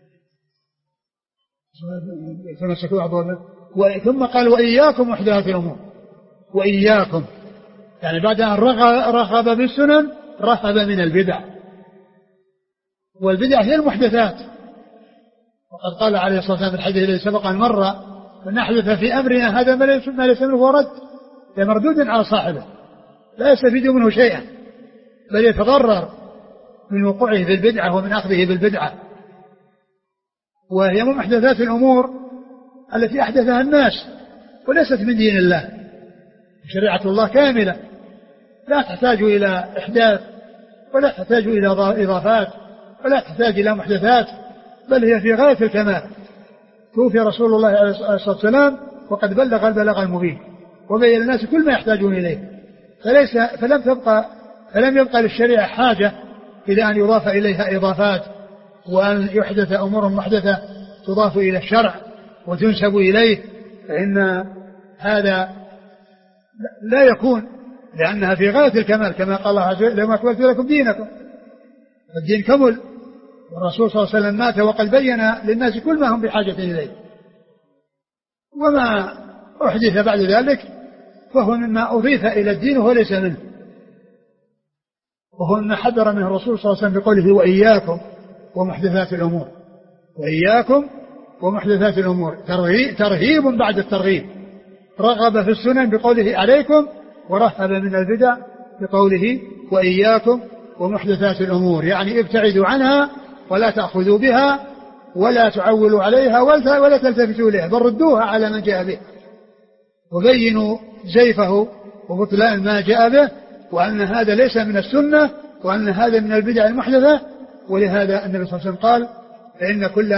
B: ثم قال: وإياكم محدثات الأمور. وإياكم يعني بعد أن رغب بالسنن رهب من البدع، والبدع هي المحدثات. وقد قال عليه الصلاة والسلام في الحديث الذي سبق أن مر: من أحدث في أمرنا هذا ما ليس منه ورد، فمردود على صاحبه. لا يستفيد منه شيئا، بل يتضرر من وقوعه في البدعة ومن أخذه بالبدعة. وهي من محدثات الأمور التي أحدثها الناس وليست من دين الله. شريعة الله كاملة لا تحتاج إلى إحداث ولا تحتاج إلى إضافات ولا تحتاج إلى محدثات، بل هي في غاية الكمال. توفي رسول الله عليه الصلاة والسلام وقد بلغ البلاغ المبين وبين الناس كل ما يحتاجون إليه، فليس فلم تبقى فلم يبقى للشريعة حاجة إلى أن يضاف إليها إضافات وأن يحدث أمور محدثة تضاف إلى الشرع وتنسب إليه، فإن هذا لا يكون، لأنها في غاية الكمال كما قال الله عز وجل: لما أكملت لكم دينكم. الدين كمل، والرسول صلى الله عليه وسلم مات وقد بين للناس كل ما هم بحاجة إليه، وما أحدث بعد ذلك فهو مما أضيف إلى الدين وهو ليس منه، وهو مما حذر منه الرسول صلى الله عليه وسلم بقوله: وإياكم ومحدثات الأمور. وإياكم ومحدثات الأمور، ترهيب بعد الترغيب. رغب في السنن بقوله: عليكم، ورهب من البدع بقوله: وإياكم ومحدثات الأمور، يعني ابتعدوا عنها ولا تأخذوا بها ولا تعولوا عليها ولا تلتفتوا إليها، بل ردوها على من جاء به وبينوا زيفه وبطلان ما جاء به، وأن هذا ليس من السنة وأن هذا من البدع المحدثة. ولهذا النبي صلى الله عليه وسلم قال: فإن كل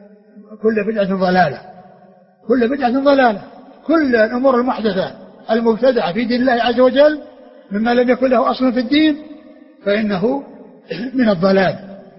B: كل بدعة ضلالة، كل بدعة ضلالة، كل الأمور المحدثة المبتدعة في دين الله عز وجل مما لم يكن له أصل في الدين فإنه من الضلال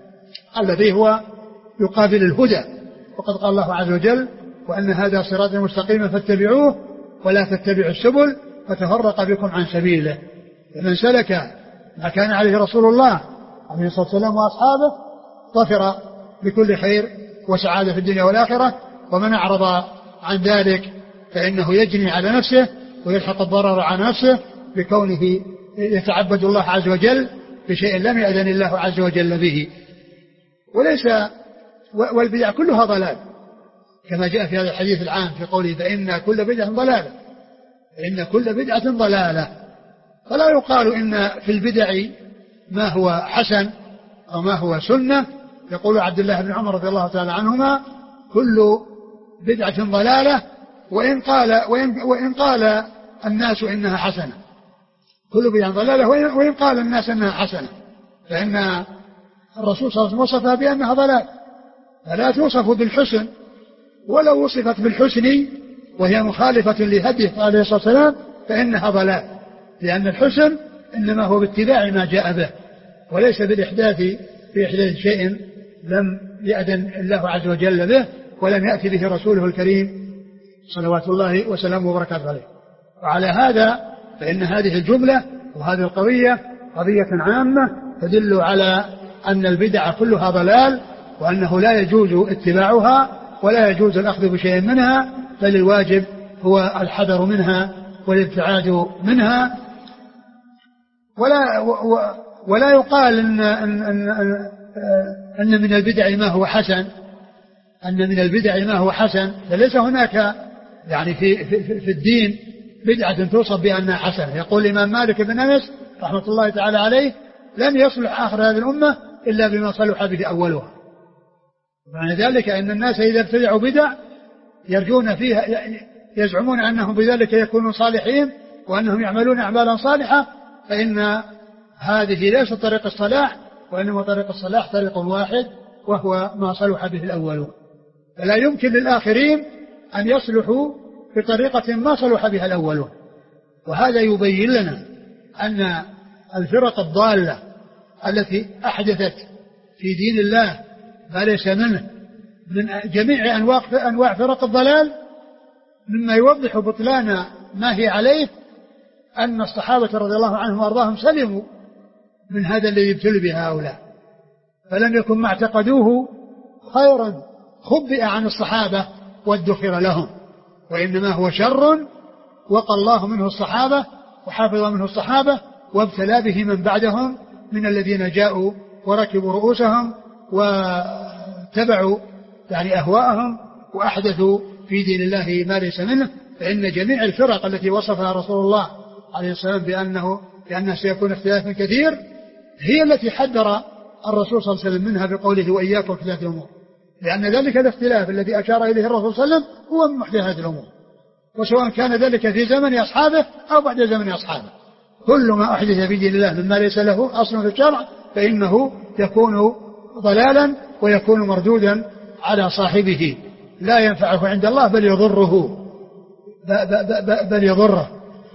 B: الذي هو يقابل الهدى. وقد قال الله عز وجل: وأن هذا صراطي مستقيما فاتبعوه ولا تتبعوا السبل فتفرق بكم عن سبيله. فمن سلك ما كان عليه رسول الله عليه الصلاة والسلام وأصحابه ظفر بكل خير وسعادة في الدنيا والآخرة، ومن أعرض عن ذلك فإنه يجني على نفسه ويلحق الضرر على نفسه بكونه يتعبد الله عز وجل بشيء لم يأذن الله عز وجل به. وليس والبدع كلها ضلال كما جاء في هذا الحديث العام في قوله: فإن كل بدعة ضلالة، فإن كل بدعة ضلالة. فلا يقال إن في البدع ما هو حسن أو ما هو سنة. يقول عبد الله بن عمر رضي الله تعالى عنهما: كل بدعة ضلالة وإن قال, وإن, وإن قال الناس إنها حسنة. كل بدعة ضلالة وإن قال الناس إنها حسنة، فإن الرسول صلى الله عليه وسلم وصفها بأنها ضلال، فلا توصف بالحسن، ولو وصفت بالحسن وهي مخالفة لهديه عليه الصلاة والسلام فإنها ضلال، لأن الحسن إنما هو باتباع ما جاء به وليس بالإحداث في إحداث شيء لم يأذن الله عز وجل به ولم يأتي به رسوله الكريم صلوات الله وسلامه وبركاته عليه. وعلى هذا فإن هذه الجملة وهذه القضية قضية عامة تدل على أن البدع كلها ضلال، وأنه لا يجوز اتباعها ولا يجوز الأخذ بشيء منها، بل الواجب هو الحذر منها والابتعاد منها. ولا ولا يقال إن, إن, إن, أن من البدع ما هو حسن، أن من البدع ما هو حسن، فليس هناك يعني في, في, في الدين بدعة توصف بأنها حسنة. يقول الإمام مالك بن أنس رحمة الله تعالى عليه: لم يصلح آخر هذه الأمة إلا بما صلح به أولها. معنى ذلك أن الناس إذا ابتدعوا بدع يرجون فيها، يزعمون أنهم بذلك يكونون صالحين وأنهم يعملون أعمالا صالحة، فإن هذه ليست طريق الصلاح، وإنما طريق الصلاح طريق واحد وهو ما صلح به الأولون. فلا يمكن للآخرين أن يصلحوا بطريقة ما صلح بها الأولون. وهذا يبين لنا أن الفرق الضالة التي أحدثت في دين الله ما ليس منه من جميع أنواع أنواع فرق الضلال، مما يوضح بطلان ما هي عليه أن الصحابة رضي الله عنهم وأرضاهم سلموا من هذا الذي ابتلوا به هؤلاء، فلم يكن ما اعتقدوه خيرا خبئ عن الصحابة وادخر لهم، وإنما هو شر وقى الله منه الصحابة وحافظ منه الصحابة وابتلى به من بعدهم من الذين جاءوا وركبوا رؤوسهم واتبعوا يعني أهواءهم وأحدثوا في دين الله ما ليس منه. فإن جميع الفرق التي وصفها رسول الله عليه الصلاة والسلام بأنه لأنه سيكون اختلاف كثير، هي التي حذر الرسول صلى الله عليه وسلم منها بقوله وإياكم واختلاف الأمور، لأن ذلك الاختلاف الذي أشار إليه الرسول صلى الله عليه وسلم هو من محدثات الأمور، وسواء كان ذلك في زمن أصحابه أو بعد زمن أصحابه. كل ما أحدث في دين الله مما ليس له أصل في الشرع فإنه يكون ضلالا ويكون مردودا على صاحبه، لا ينفعه عند الله بل يضره بل يضره.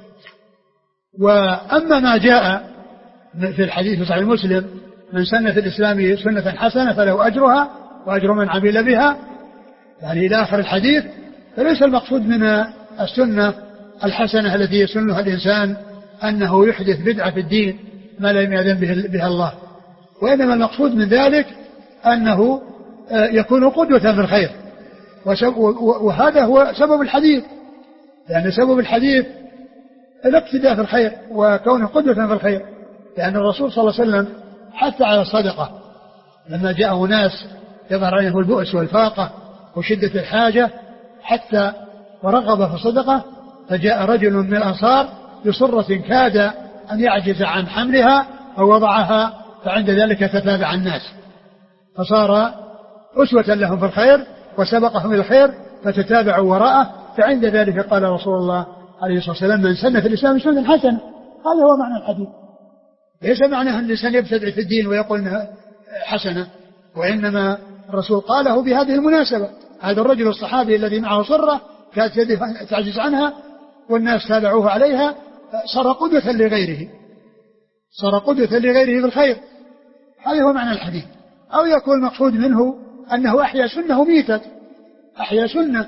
B: وأما ما جاء في الحديث في صحيح مسلم من سن في الإسلام سنة حسنة فله أجرها وأجر من عمل بها، يعني إلى آخر الحديث، فليس المقصود من السنة الحسنة التي يسنها الإنسان أنه يحدث بدعة في الدين ما لم يأذن بها الله، وإنما المقصود من ذلك أنه يكون قدوة في الخير، وهذا هو سبب الحديث، لأن سبب الحديث الاقتداء في الخير وكونه قدوة في الخير، لأن الرسول صلى الله عليه وسلم حث على الصدقة لما جاءه ناس يظهر عليه البؤس والفاقة وشدة الحاجة حتى ورغب في الصدقة، فجاء رجل من الأنصار بصرة كاد أن يعجز عن حملها أو وضعها، فعند ذلك تتابع الناس فصار أسوة لهم في الخير وسبقهم إلى الخير فتتابعوا وراءه، فعند ذلك قال رسول الله عليه الصلاة والسلام من سن في الإسلام سنة حسنة. هذا هو معنى الحديث، ليس معناه أن الإنسان يبتدع في الدين ويقول إنها حسنة، وإنما الرسول قاله بهذه المناسبة. هذا الرجل الصحابي الذي معه صرة كانت يده تعجز عنها والناس تابعوه عليها صار قدوة لغيره، صار قدوة لغيره بالخير. هذا هو معنى الحديث. أو يكون المقصود منه أنه أحيا سنة ميتة، أحيا سنة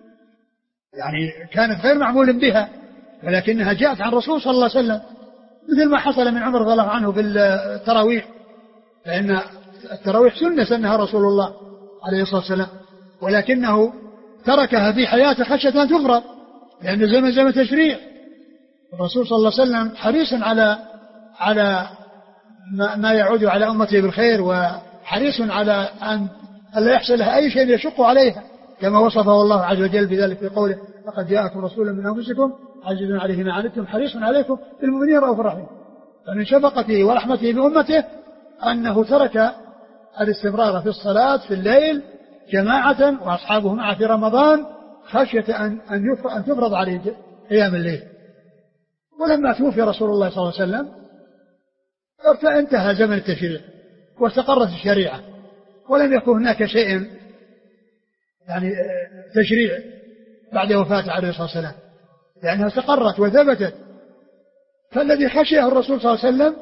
B: يعني كانت غير معمول بها ولكنها جاءت عن الرسول صلى الله عليه وسلم، مثل ما حصل من عمر رضي الله عنه في التراويح، لأن التراويح سنة سنها رسول الله عليه الصلاة والسلام، ولكنه تركها في حياته خشية أن تفرض، لأن زمن زمن تشريع. الرسول صلى الله عليه وسلم حريص على على ما يعود على أمته بالخير، وحريص على أن لا يحصل لها أي شيء يشق عليها، كما وصفه الله عز وجل بذلك في قوله لقد جاءكم رسول من أنفسكم عزيز عليه ما عنتم حريص عليكم بالمؤمنين رؤوف رحيم. فمن شفقته ورحمته بأمته أنه ترك الاستمرار في الصلاة في الليل جماعة وأصحابه معه في رمضان خشية أن أن تفرض عليه قيام الليل. ولما توفي رسول الله صلى الله عليه وسلم انتهى زمن التشريع واستقرت الشريعة، ولم يكن هناك شيء يعني تشريع بعد وفاته عليه الصلاة والسلام، لأنها استقرت وثبتت. فالذي خشيه الرسول صلى الله عليه وسلم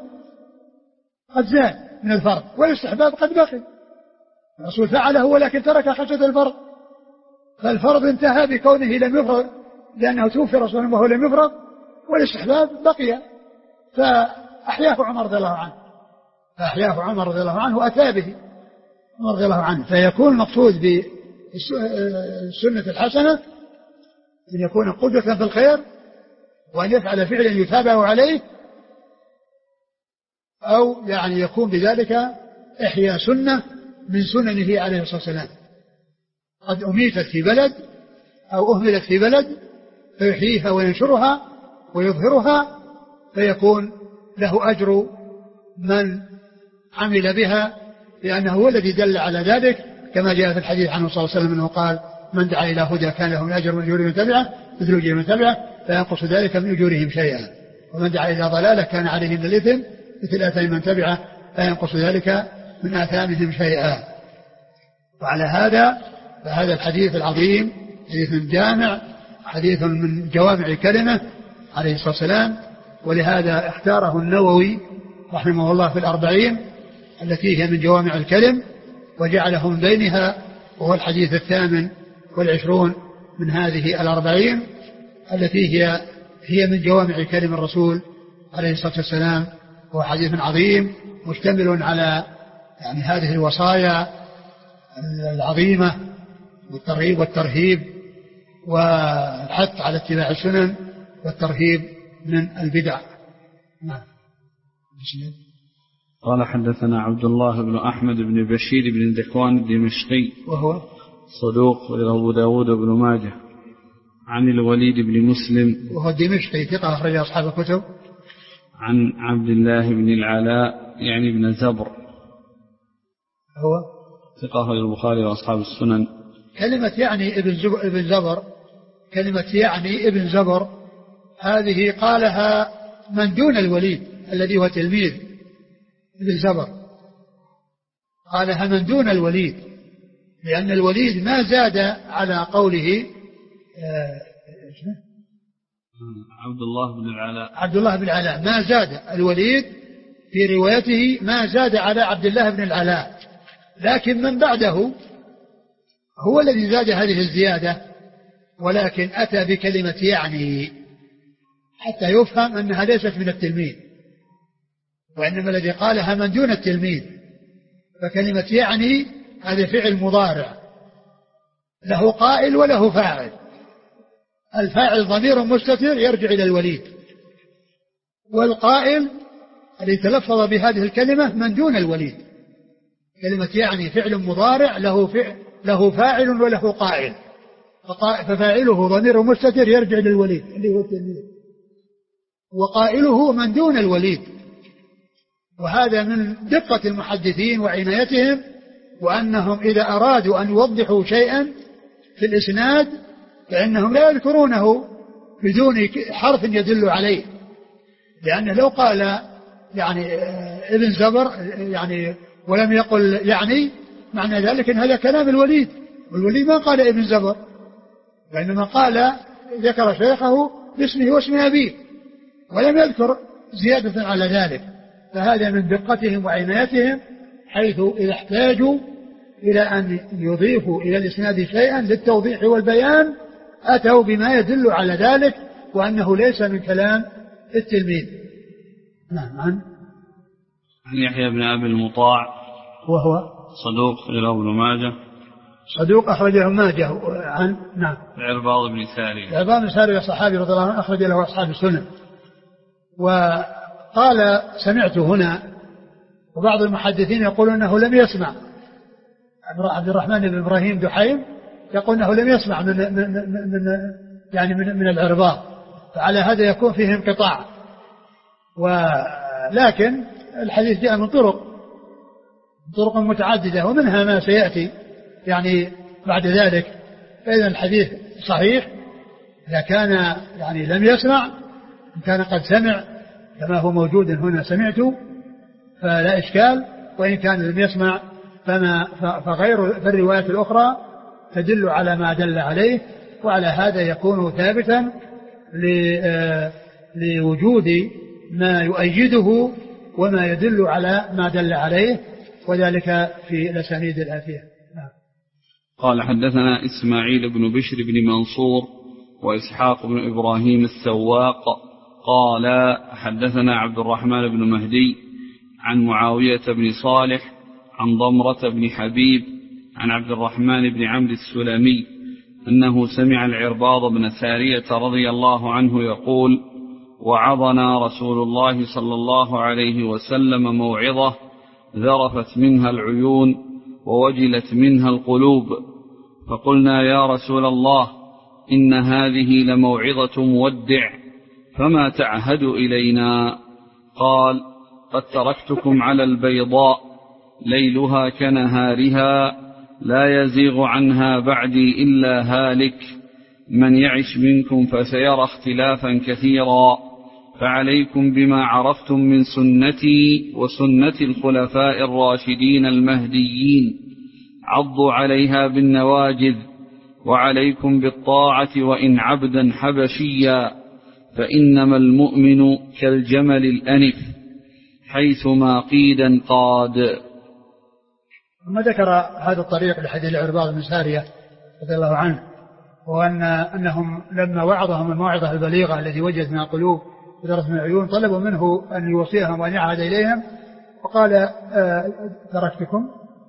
B: قد زاد من الفرض، والاستحباب قد بقي. الرسول فعله ولكن ترك خشية الفرض، فالفرض انتهى بكونه لم يفرض لأنه توفي رسول الله وهو لم يفرض، والاستحباب بقي فأحياه عمر رضي الله عنه فأحياه عمر رضي الله عنه وأتى به عمر رضي الله عنه. فيكون المقصود بالسنة الحسنة أن يكون قدوة في الخير وأن يفعل فعلا يتابع عليه، أو يعني يكون بذلك إحياء سنة من سننه عليه الصلاة والسلام قد أميتت في بلد أو أهملت في بلد فيحييها وينشرها ويظهرها، فيكون له أجر من عمل بها، لأنه هو الذي دل على ذلك، كما جاء في الحديث عنه صلى الله عليه وسلم أنه قال من دعا إلى هدى كان له من أجر من أجور من تبعه مثل أجور من تبعه لا ينقص ذلك من أجورهم شيئا، ومن دعا إلى ضلالة كان عليه من الإثم مثل آثام من تبعه لا ينقص ذلك من آثامهم شيئا. وعلى هذا فهذا الحديث العظيم حديث جامع، حديث من جوامع كلمة عليه الصلاة والسلام، ولهذا اختاره النووي رحمه الله في الأربعين التي هي من جوامع الكلم، وجعله من بينها وهو الحديث الثامن والعشرون من هذه الأربعين التي هي هي من جوامع كلم الرسول عليه الصلاة والسلام. وهو حديث عظيم مشتمل على يعني هذه الوصايا العظيمة والترغيب والترهيب والحث على اتباع السنن والترهيب من البدع. نعم.
A: قال حدثنا عبد الله بن أحمد بن بشير بن ذكوان الدمشقي
B: وهو
A: صدوق أبو داود بن ماجه، عن الوليد بن مسلم
B: وهو الدمشقي ثقة أخرج أصحاب الكتب.
A: عن عبد الله بن العلاء يعني ابن زبر
B: هو
A: ثقة البخاري وأصحاب السنن.
B: كلمة يعني ابن زبر, ابن زبر كلمة يعني ابن زبر هذه قالها من دون الوليد الذي هو تلميذ ابن زبر، قالها من دون الوليد، لأن الوليد ما زاد على قوله آه
A: عبد الله بن العلاء
B: عبد الله بن العلاء ما زاد الوليد في روايته ما زاد على عبد الله بن العلاء، لكن من بعده هو الذي زاد هذه الزيادة، ولكن أتى بكلمة يعني حتى يفهم أنها ليست من التلميذ، وإنما الذي قالها من دون التلميذ. فكلمة يعني هذا فعل مضارع له قائل وله فاعل، الفاعل ضمير مستتر يرجع إلى الوليد، والقائل الذي تلفظ بهذه الكلمة من دون الوليد. كلمة يعني فعل مضارع له فعل له فاعل وله قائل، ففاعله ضمير مستتر يرجع إلى الوليد اللي هو التلميذ، وقائله من دون الوليد. وهذا من دقة المحدثين وعنايتهم، وأنهم إذا أرادوا أن يوضحوا شيئا في الإسناد فإنهم لا يذكرونه بدون حرف يدل عليه، لأنه لو قال يعني ابن زبر يعني ولم يقل يعني معنى ذلك أن هذا كلام الوليد، والوليد ما قال ابن زبر، وإنما قال ذكر شيخه باسمه واسم أبيه ولم يذكر زيادة على ذلك. فهذا من دقتهم وعنايتهم، حيث إذا احتاجوا إلى أن يضيفوا إلى الإسناد شيئا للتوضيح والبيان أتوا بما يدل على ذلك، وأنه ليس من كلام التلميذ. نعم. عن
A: عن يحيى بن أبي المطاع
B: وهو
A: صدوق إلى ابن ماجه
B: صدوق أخرجه ماجه عن نعم
A: العرباض بن سارية
B: العرباض بن سارية صحابي رضي الله عنه أخرج له أصحاب السنن. وقال سمعت هنا، وبعض المحدثين يقول أنه لم يسمع. عبد الرحمن بن إبراهيم دحيم يقول أنه لم يسمع من, من, من يعني من, من العرباض، فعلى هذا يكون فيه انقطاع. ولكن الحديث جاء من طرق طرق متعددة، ومنها ما سيأتي يعني بعد ذلك. فإذا الحديث صحيح إذا كان يعني لم يسمع، إن كان قد سمع كما هو موجود هنا سمعت فلا إشكال، وإن كان لم يسمع فما فغير في الروايات الأخرى تدل على ما دل عليه، وعلى هذا يكون ثابتا لوجود ما يؤيده وما يدل على ما دل عليه، وذلك في الأسانيد الآتية.
A: قال حدثنا إسماعيل بن بشر بن منصور وإسحاق بن إبراهيم السواق قال حدثنا عبد الرحمن بن مهدي عن معاوية بن صالح عن ضمرة بن حبيب عن عبد الرحمن بن عمرو السلمي أنه سمع العرباض بن سارية رضي الله عنه يقول: وعظنا رسول الله صلى الله عليه وسلم موعظة ذرفت منها العيون ووجلت منها القلوب، فقلنا يا رسول الله إن هذه لموعظة مودع، فما تعهد إلينا؟ قال: قد تركتكم على البيضاء ليلها كنهارها لا يزيغ عنها بعدي إلا هالك، من يعش منكم فسيرى اختلافا كثيرا، فعليكم بما عرفتم من سنتي وسنة الخلفاء الراشدين المهديين، عضوا عليها بالنواجذ، وعليكم بالطاعة وإن عبدا حبشيا، فإنما المؤمن كالجمل الأنف حيثما قيدا قاد.
B: ثم ذكر هذا الطريق لحديث العرباض بن سارية رضي الله عنه، وأن أنهم لما وعظهم الموعظة البليغة التي وجدت من القلوب وذرت من العيون طلبوا منه أن يوصيهم وأن يعهد إليهم، وقال آه تركتكم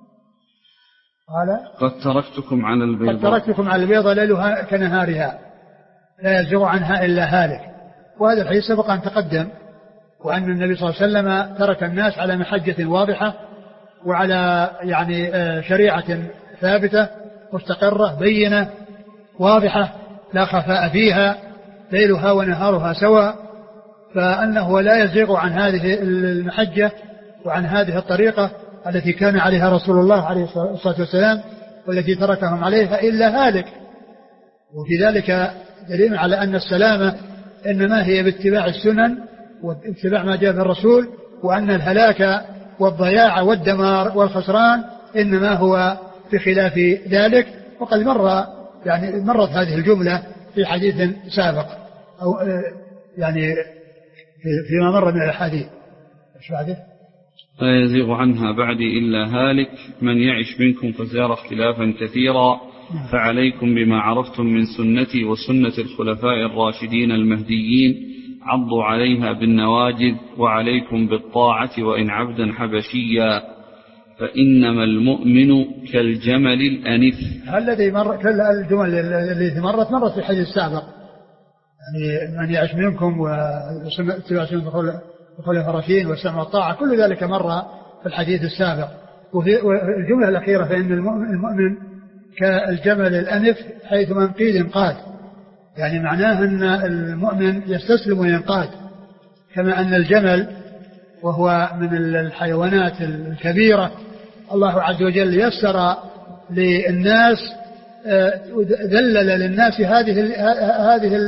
B: قال
A: قد تركتكم على البيضاء
B: قد تركتكم على البيضاء ليلها كنهارها لا يزيغ عنها إلا هالك. وهذا الحديث سبق أن تقدم، وأن النبي صلى الله عليه وسلم ترك الناس على محجة واضحة وعلى يعني شريعة ثابتة مستقرة بينة واضحة لا خفاء فيها، ليلها ونهارها سواء، فأنه لا يزيغ عن هذه المحجة وعن هذه الطريقة التي كان عليها رسول الله عليه الصلاة والسلام والتي تركهم عليها إلا هالك. وفي ذلك دليل على أن السلامة إنما هي باتباع السنن واتباع ما جاء بالرسول، وأن الهلاك والضياع والدمار والخسران إنما هو في خلاف ذلك. وقد مر يعني مرت هذه الجملة في حديث سابق أو يعني فيما مر من الحديث. ايش بعده؟
A: لا يزيغ عنها بعدي إلا هالك، من يعش منكم فسيرى اختلافا كثيرا، فعليكم بما عرفتم من سنتي وسنة الخلفاء الراشدين المهديين، عضوا عليها بالنواجذ، وعليكم بالطاعة وإن عبدا حبشيا، فإنما المؤمن كالجمل الأنف.
B: الذي مر كل الجمل التي مرت مرت في الحديث السابق، يعني من يعش منكم واتباع سنة الخلفاء الراشدين والسمع والطاعة، كل ذلك مر في الحديث السابق. وفي الجملة الأخيرة فإن المؤمن كالجمل الأنف حيث من قيل انقاد، يعني معناه أن المؤمن يستسلم وينقاد، كما أن الجمل وهو من الحيوانات الكبيرة الله عز وجل يسر للناس ذلل للناس هذه هذه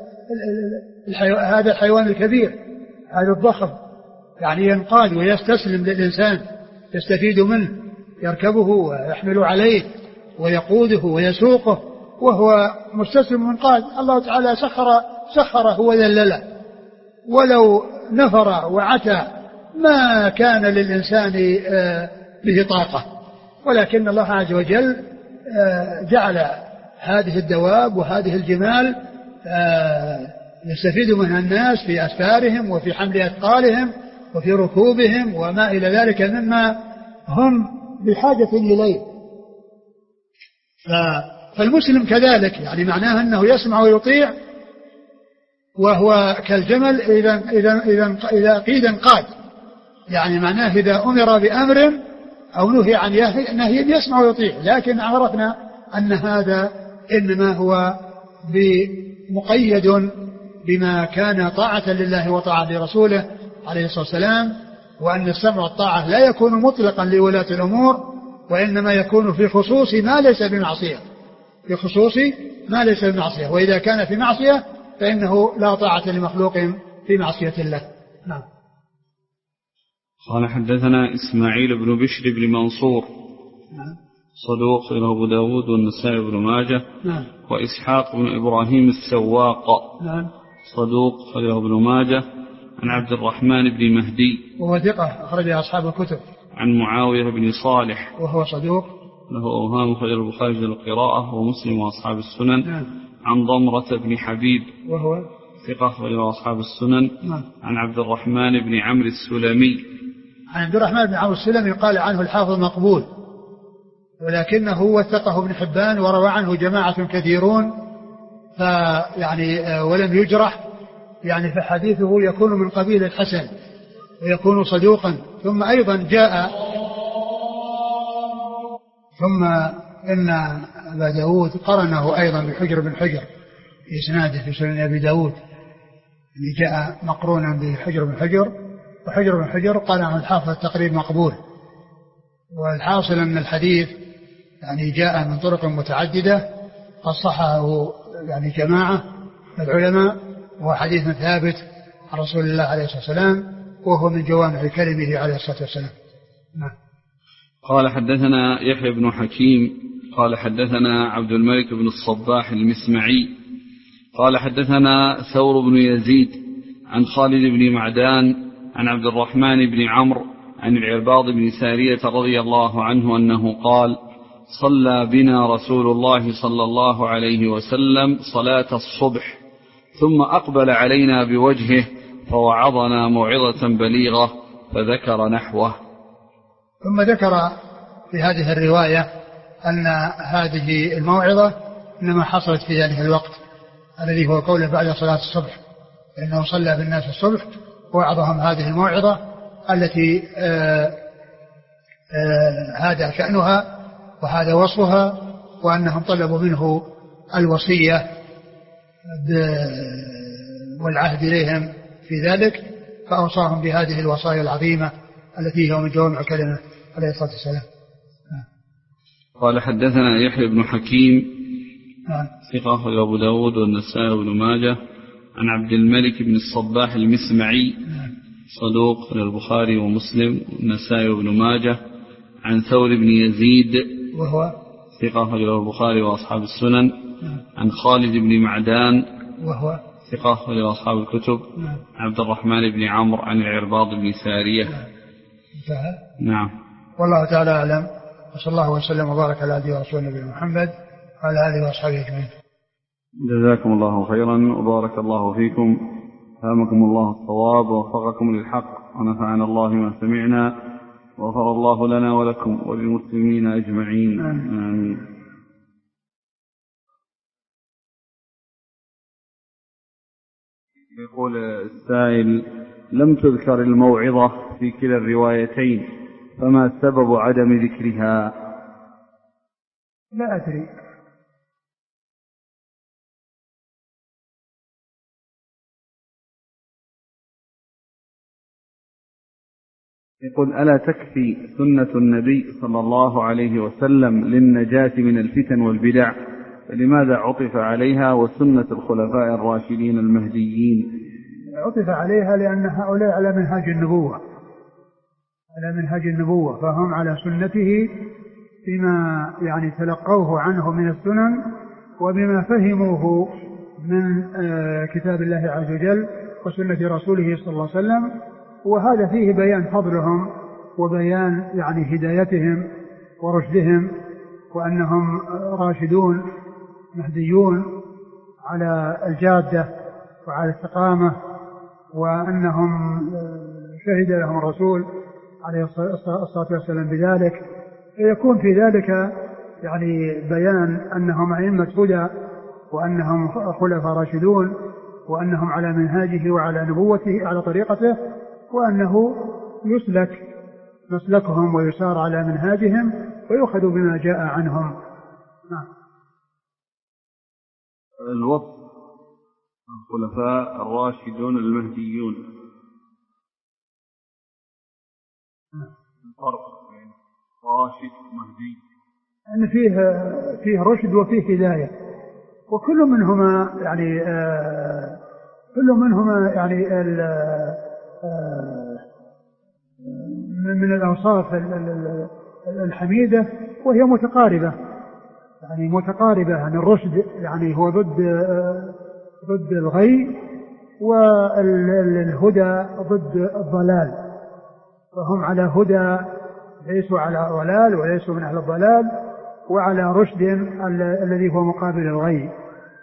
B: هذا الحيوان الكبير هذا الضخم، يعني ينقاد ويستسلم للإنسان، يستفيد منه، يركبه ويحمل عليه ويقوده ويسوقه وهو مستسلم منقاد. الله تعالى سخر سخره وذلله، ولو نفر وعتى ما كان للإنسان به طاقة، ولكن الله عز وجل جعل هذه الدواب وهذه الجمال يستفيد منها الناس في أسفارهم وفي حمل أثقالهم وفي ركوبهم وما إلى ذلك مما هم بحاجة إليه. فالمسلم كذلك، يعني معناه أنه يسمع ويطيع، وهو كالجمل إذا إذا إذا إذا قيد انقاد، يعني معناه إذا أمر بأمر أو نهي عن نهي يسمع ويطيع. لكن عرفنا أن هذا إنما هو مقيد بما كان طاعة لله وطاعة لرسوله عليه الصلاة والسلام، وأن السمع والطاعة لا يكون مطلقا لولاة الأمور، وإنما يكون في خصوص ما ليس بمعصية، في خصوص ما ليس بمعصية، وإذا كان في معصية فإنه لا طاعة لمخلوق في معصية الله. نعم.
A: قال حدثنا إسماعيل بن بشر بن منصور
B: نعم.
A: صدوق له أبو داود والنسائي بن ماجه.
B: نعم.
A: وإسحاق بن إبراهيم السواق
B: نعم.
A: صدوق له ابن ماجه. عن عبد الرحمن بن مهدي
B: وهو ثقة أخرج أصحاب الكتب.
A: عن معاوية بن صالح
B: وهو صدوق
A: له أوهام أخرج البخاري في القراءة ومسلم وأصحاب السنن.
B: نعم.
A: عن ضمرة بن حبيب
B: وهو
A: ثقة أخرج أصحاب السنن.
B: نعم.
A: عن عبد الرحمن بن عمرو السلمي.
B: عن عبد الرحمن بن عمرو السلمي قال عنه الحافظ مقبول، ولكنه وثقه ابن حبان وروى عنه جماعة كثيرون، فيعني ولم يجرح، يعني فحديثه يكون من قبيل الحسن ويكون صدوقا. ثم أيضا جاء ثم إن أبا داود قرنه أيضا بحجر بن حجر في إسناده في سنن أبي داود، اللي جاء مقرونا بحجر بن حجر، وحجر بن حجر قال عن الحافظ التقريب مقبول. والحاصل أن الحديث يعني جاء من طرق متعددة قد صححه يعني جماعة من العلماء، وهو حديث ثابت عن رسول الله عليه الصلاة والسلام، وهو من جوامع كلمه عليه الصلاة والسلام. نعم.
A: قال حدثنا يحيى بن حكيم قال حدثنا عبد الملك بن الصباح المسمعي قال حدثنا ثور بن يزيد عن خالد بن معدان عن عبد الرحمن بن عمرو عن العرباض بن سارية رضي الله عنه أنه قال: صلى بنا رسول الله صلى الله عليه وسلم صلاة الصبح ثم أقبل علينا بوجهه فوعظنا موعظة بليغة فذكر نحوه.
B: ثم ذكر في هذه الرواية أن هذه الموعظة إنما حصلت في ذلك الوقت الذي هو قوله بعد صلاة الصبح، إنه صلى بالناس الصبح ووعظهم هذه الموعظة التي آآ آآ هذا شأنها وهذا وصفها، وأنهم طلبوا منه الوصية والعهد إليهم في ذلك، فأوصاهم بهذه الوصايا العظيمة التي هي من جوامع كلمة عليه الصلاة والسلام.
A: قال حدثنا يحيى بن حكيم
B: نعم.
A: ثقة أخرجه أبو داود والنسائي وابن ماجه. عن عبد الملك بن الصباح المسمعي صدوق للبخاري ومسلم والنسائي وابن ماجه. عن ثور بن يزيد
B: وهو
A: ثقة أخرجه البخاري وأصحاب السنن. عن خالد بن معدان
B: وهو
A: ثقة أخرجه أصحاب الكتب.
B: نعم.
A: عبد الرحمن بن عمرو عن العرباض بن سارية.
B: نعم.
A: نعم.
B: والله تعالى أعلم، وصلى الله وسلم وبارك على عبده ورسوله نبينا محمد وعلى آله وأصحابه أجمعين.
A: جزاكم الله خيرا وبارك الله فيكم، فهمكم الله الصواب ووفقكم للحق، ونفعنا الله ما سمعنا، وغفر الله لنا ولكم وللمسلمين أجمعين. آمين. يقول السائل: لم تذكر الموعظة في كلا الروايتين، فما سبب عدم ذكرها؟
B: لا أدري.
A: يقول: ألا تكفي سنة النبي صلى الله عليه وسلم للنجاة من الفتن والبدع، فلماذا عطف عليها وسنة الخلفاء الراشدين المهديين؟
B: عطف عليها لأن هؤلاء على منهاج النبوة، على منهاج النبوة، فهم على سنته بما يعني تلقوه عنه من السنن وبما فهموه من كتاب الله عز وجل وسنة رسوله صلى الله عليه وسلم، وهذا فيه بيان فضلهم وبيان يعني هدايتهم ورشدهم، وأنهم راشدون مهديون على الجادة وعلى الاستقامة، وأنهم شهد لهم الرسول عليه الصلاة والسلام بذلك، فيكون في ذلك يعني بيان أنهم أئمة هدى، وأنهم خلفاء راشدون، وأنهم على منهاجه وعلى نبوته على طريقته، وأنه يسلك مسلكهم ويسار على منهاجهم ويؤخذ بما جاء عنهم. نعم.
A: الوصف الخلفاء الراشدون المهديون، الفرق بين راشد ومهدي
B: أن فيه فيه رشد وفيه هداية، وكل منهما يعني آه كل منهما يعني من الأوصاف الحميدة، وهي متقاربة، يعني متقاربة عن الرشد، يعني هو ضد ضد الغي، والهدى ضد الضلال، فهم على هدى ليسوا على ضلال وليسوا من أهل الضلال، وعلى رشد الذي هو مقابل الغي.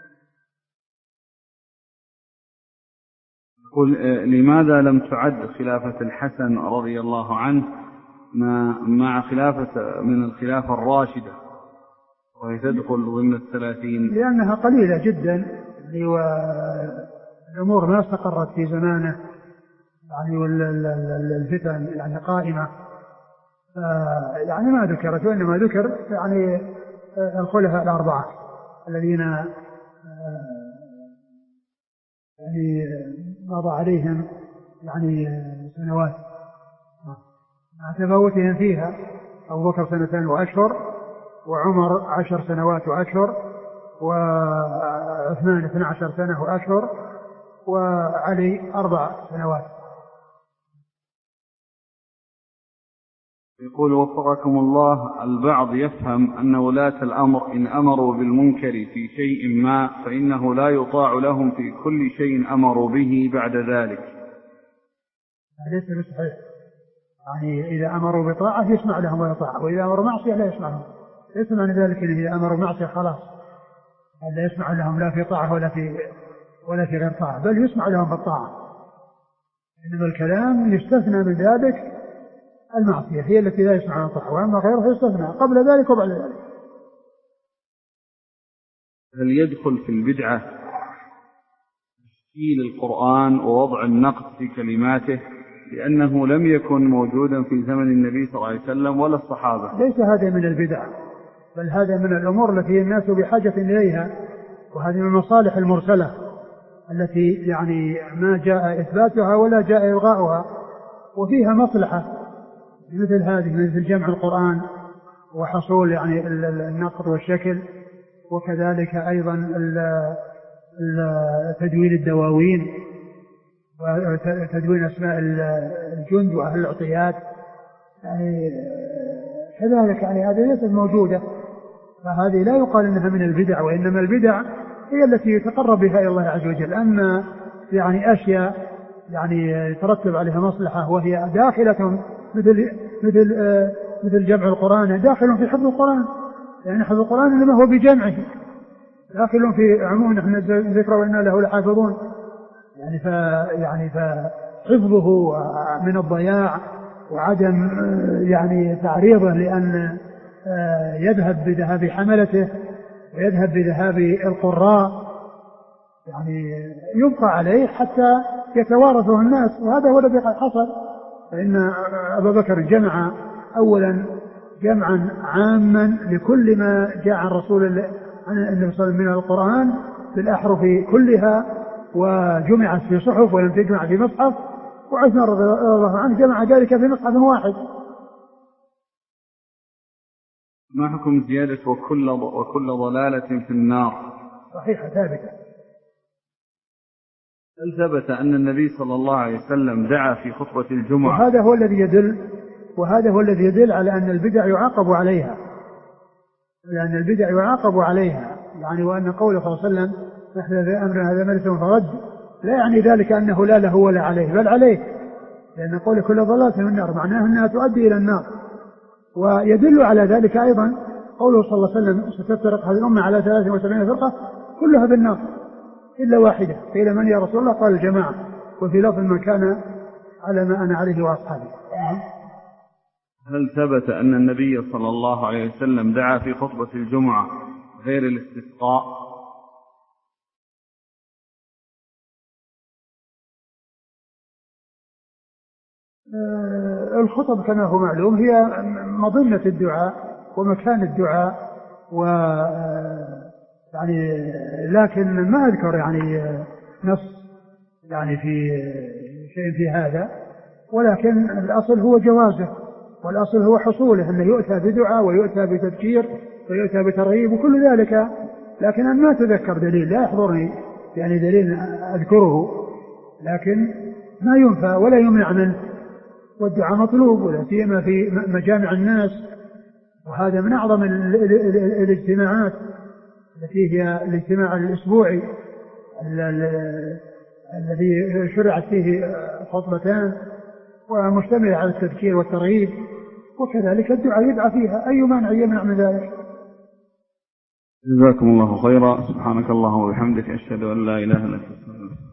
A: قل لماذا لم تعد خلافة الحسن رضي الله عنه مع خلافة من الخلافة الراشدة وهي تدخل ضمن الثلاثين؟
B: لأنها قليلة جدا، والأمور ما استقرت في زمانه، يعني والفتن يعني قائمة، يعني ما ذكرت، وإنما ذكر يعني الخلفاء الأربعة الذين يعني مضى عليهم يعني سنوات مع تفاوتهم فيها، أبو بكر سنتين وأشهر، وعمر عشر سنوات وأشهر، وعثمان اثنى عشر سنة وأشهر، وعلي أربع سنوات.
A: يقول: وفقكم الله، البعض يفهم أن ولاة الأمر إن أمروا بالمنكر في شيء ما فإنه لا يطاع لهم في كل شيء أمروا به بعد ذلك.
B: ليس بصحيح، يعني إذا أمروا بطاعة يسمع لهم ويطاع، وإذا أمروا معصية لا يسمع لهم. ليس معنى ذلك إن إذا أمروا معصية خلاص لا يسمع لهم لا في طاعة ولا في ولا في غير طاعة، بل يسمع لهم بالطاعة، إنما الكلام يستثنى من ذلك المعصية هي التي لا يسمع لها طاعة، وأما غيرها يستثنى قبل ذلك وبعد ذلك.
A: هل يدخل في البدعة تشكيل القرآن ووضع النقد في كلماته لأنه لم يكن موجودا في زمن النبي صلى الله عليه وسلم ولا الصحابة؟
B: ليس هذا من البدع، بل هذا من الأمور التي الناس بحاجة إليها، وهذه من المصالح المرسلة التي يعني ما جاء إثباتها ولا جاء إلغاؤها، وفيها مصلحة مثل هذه، مثل جمع القرآن وحصول يعني النقر والشكل، وكذلك أيضا تدوين الدواوين وتدوين أسماء الجند وأهل العطيات، يعني كذلك يعني هذه ليست موجودة، فهذه لا يقال إنها من البدع، وإنما البدع هي التي يتقرب بها إلى الله عز وجل. أما يعني أشياء يعني يترتب عليها مصلحة وهي داخلة مثل مثل مثل جمع القرآن داخل في حفظ القرآن، يعني حفظ القرآن إنما هو بجمعه داخل في عموم نحن ذكر وإنا له لحافظون، يعني ف يعني فحفظه من الضياع وعدم يعني تعريضه لأن يذهب بذهاب حملته ويذهب بذهاب القراء، يعني يبقى عليه حتى يتوارثه الناس، وهذا هو الذي قد حصل. فإن أبا بكر جمع أولا جمعا عاما لكل ما جاء عن رسول الله عن النبي صلى الله عليه وسلم من القرآن بالأحرف كلها، وجمعت في صحف ولم تجمع في مصحف، وعثمان رضي الله عنه جمع ذلك في مصحف واحد.
A: ما حكم زيادة وكل وكل ضلالة في النار؟
B: صحيحة ثابتة.
A: هل ثبت أن النبي صلى الله عليه وسلم دعا في خطبة الجمعة؟
B: وهذا هو الذي يدل وهذا هو الذي يدل على أن البدع يعاقب عليها، لأن البدع يعاقب عليها، يعني وأن قوله صلى الله عليه وسلم نحن أمرنا هذا ملث فرد لا يعني ذلك أنه لا له ولا عليه، بل عليه، لأن قوله كل ضلالة في النار معناه أنها تؤدي إلى النار. ويدل على ذلك أيضا قوله صلى الله عليه وسلم ستفترق هذه الأمة على ثلاث وسبعين فرقة كلها بالنار إلا واحدة، قيل من يا رسول الله؟ قال الجماعة، وفي لفظ من كان على ما أنا عليه وأصحابي.
A: هل ثبت أن النبي صلى الله عليه وسلم دعا في خطبة الجمعة غير الاستسقاء؟
B: آه الخطب كما هو معلوم هي مظنة الدعاء ومكان الدعاء، و يعني لكن ما أذكر يعني نص يعني في شيء في هذا، ولكن الأصل هو جوازه، والأصل هو حصوله، أنه يؤتى بدعاء ويؤتى بتذكير ويؤتى بترغيب وكل ذلك، لكن أنا ما أتذكر دليل، لا يحضرني يعني دليل أذكره، لكن ما ينفى ولا يمنع منه، والدعاء مطلوب ولا سيما في مجامع الناس، وهذا من أعظم الاجتماعات التي هي الاجتماع الأسبوعي الذي شرعت فيه خطبتان ومشتمل على التذكير والترغيب، وكذلك الدعاء يدعى فيها، أي مانع يمنع من ذلك.
A: جزاكم الله خيرا، سبحانك اللهم وبحمدك، أشهد أن لا إله إلا أنت.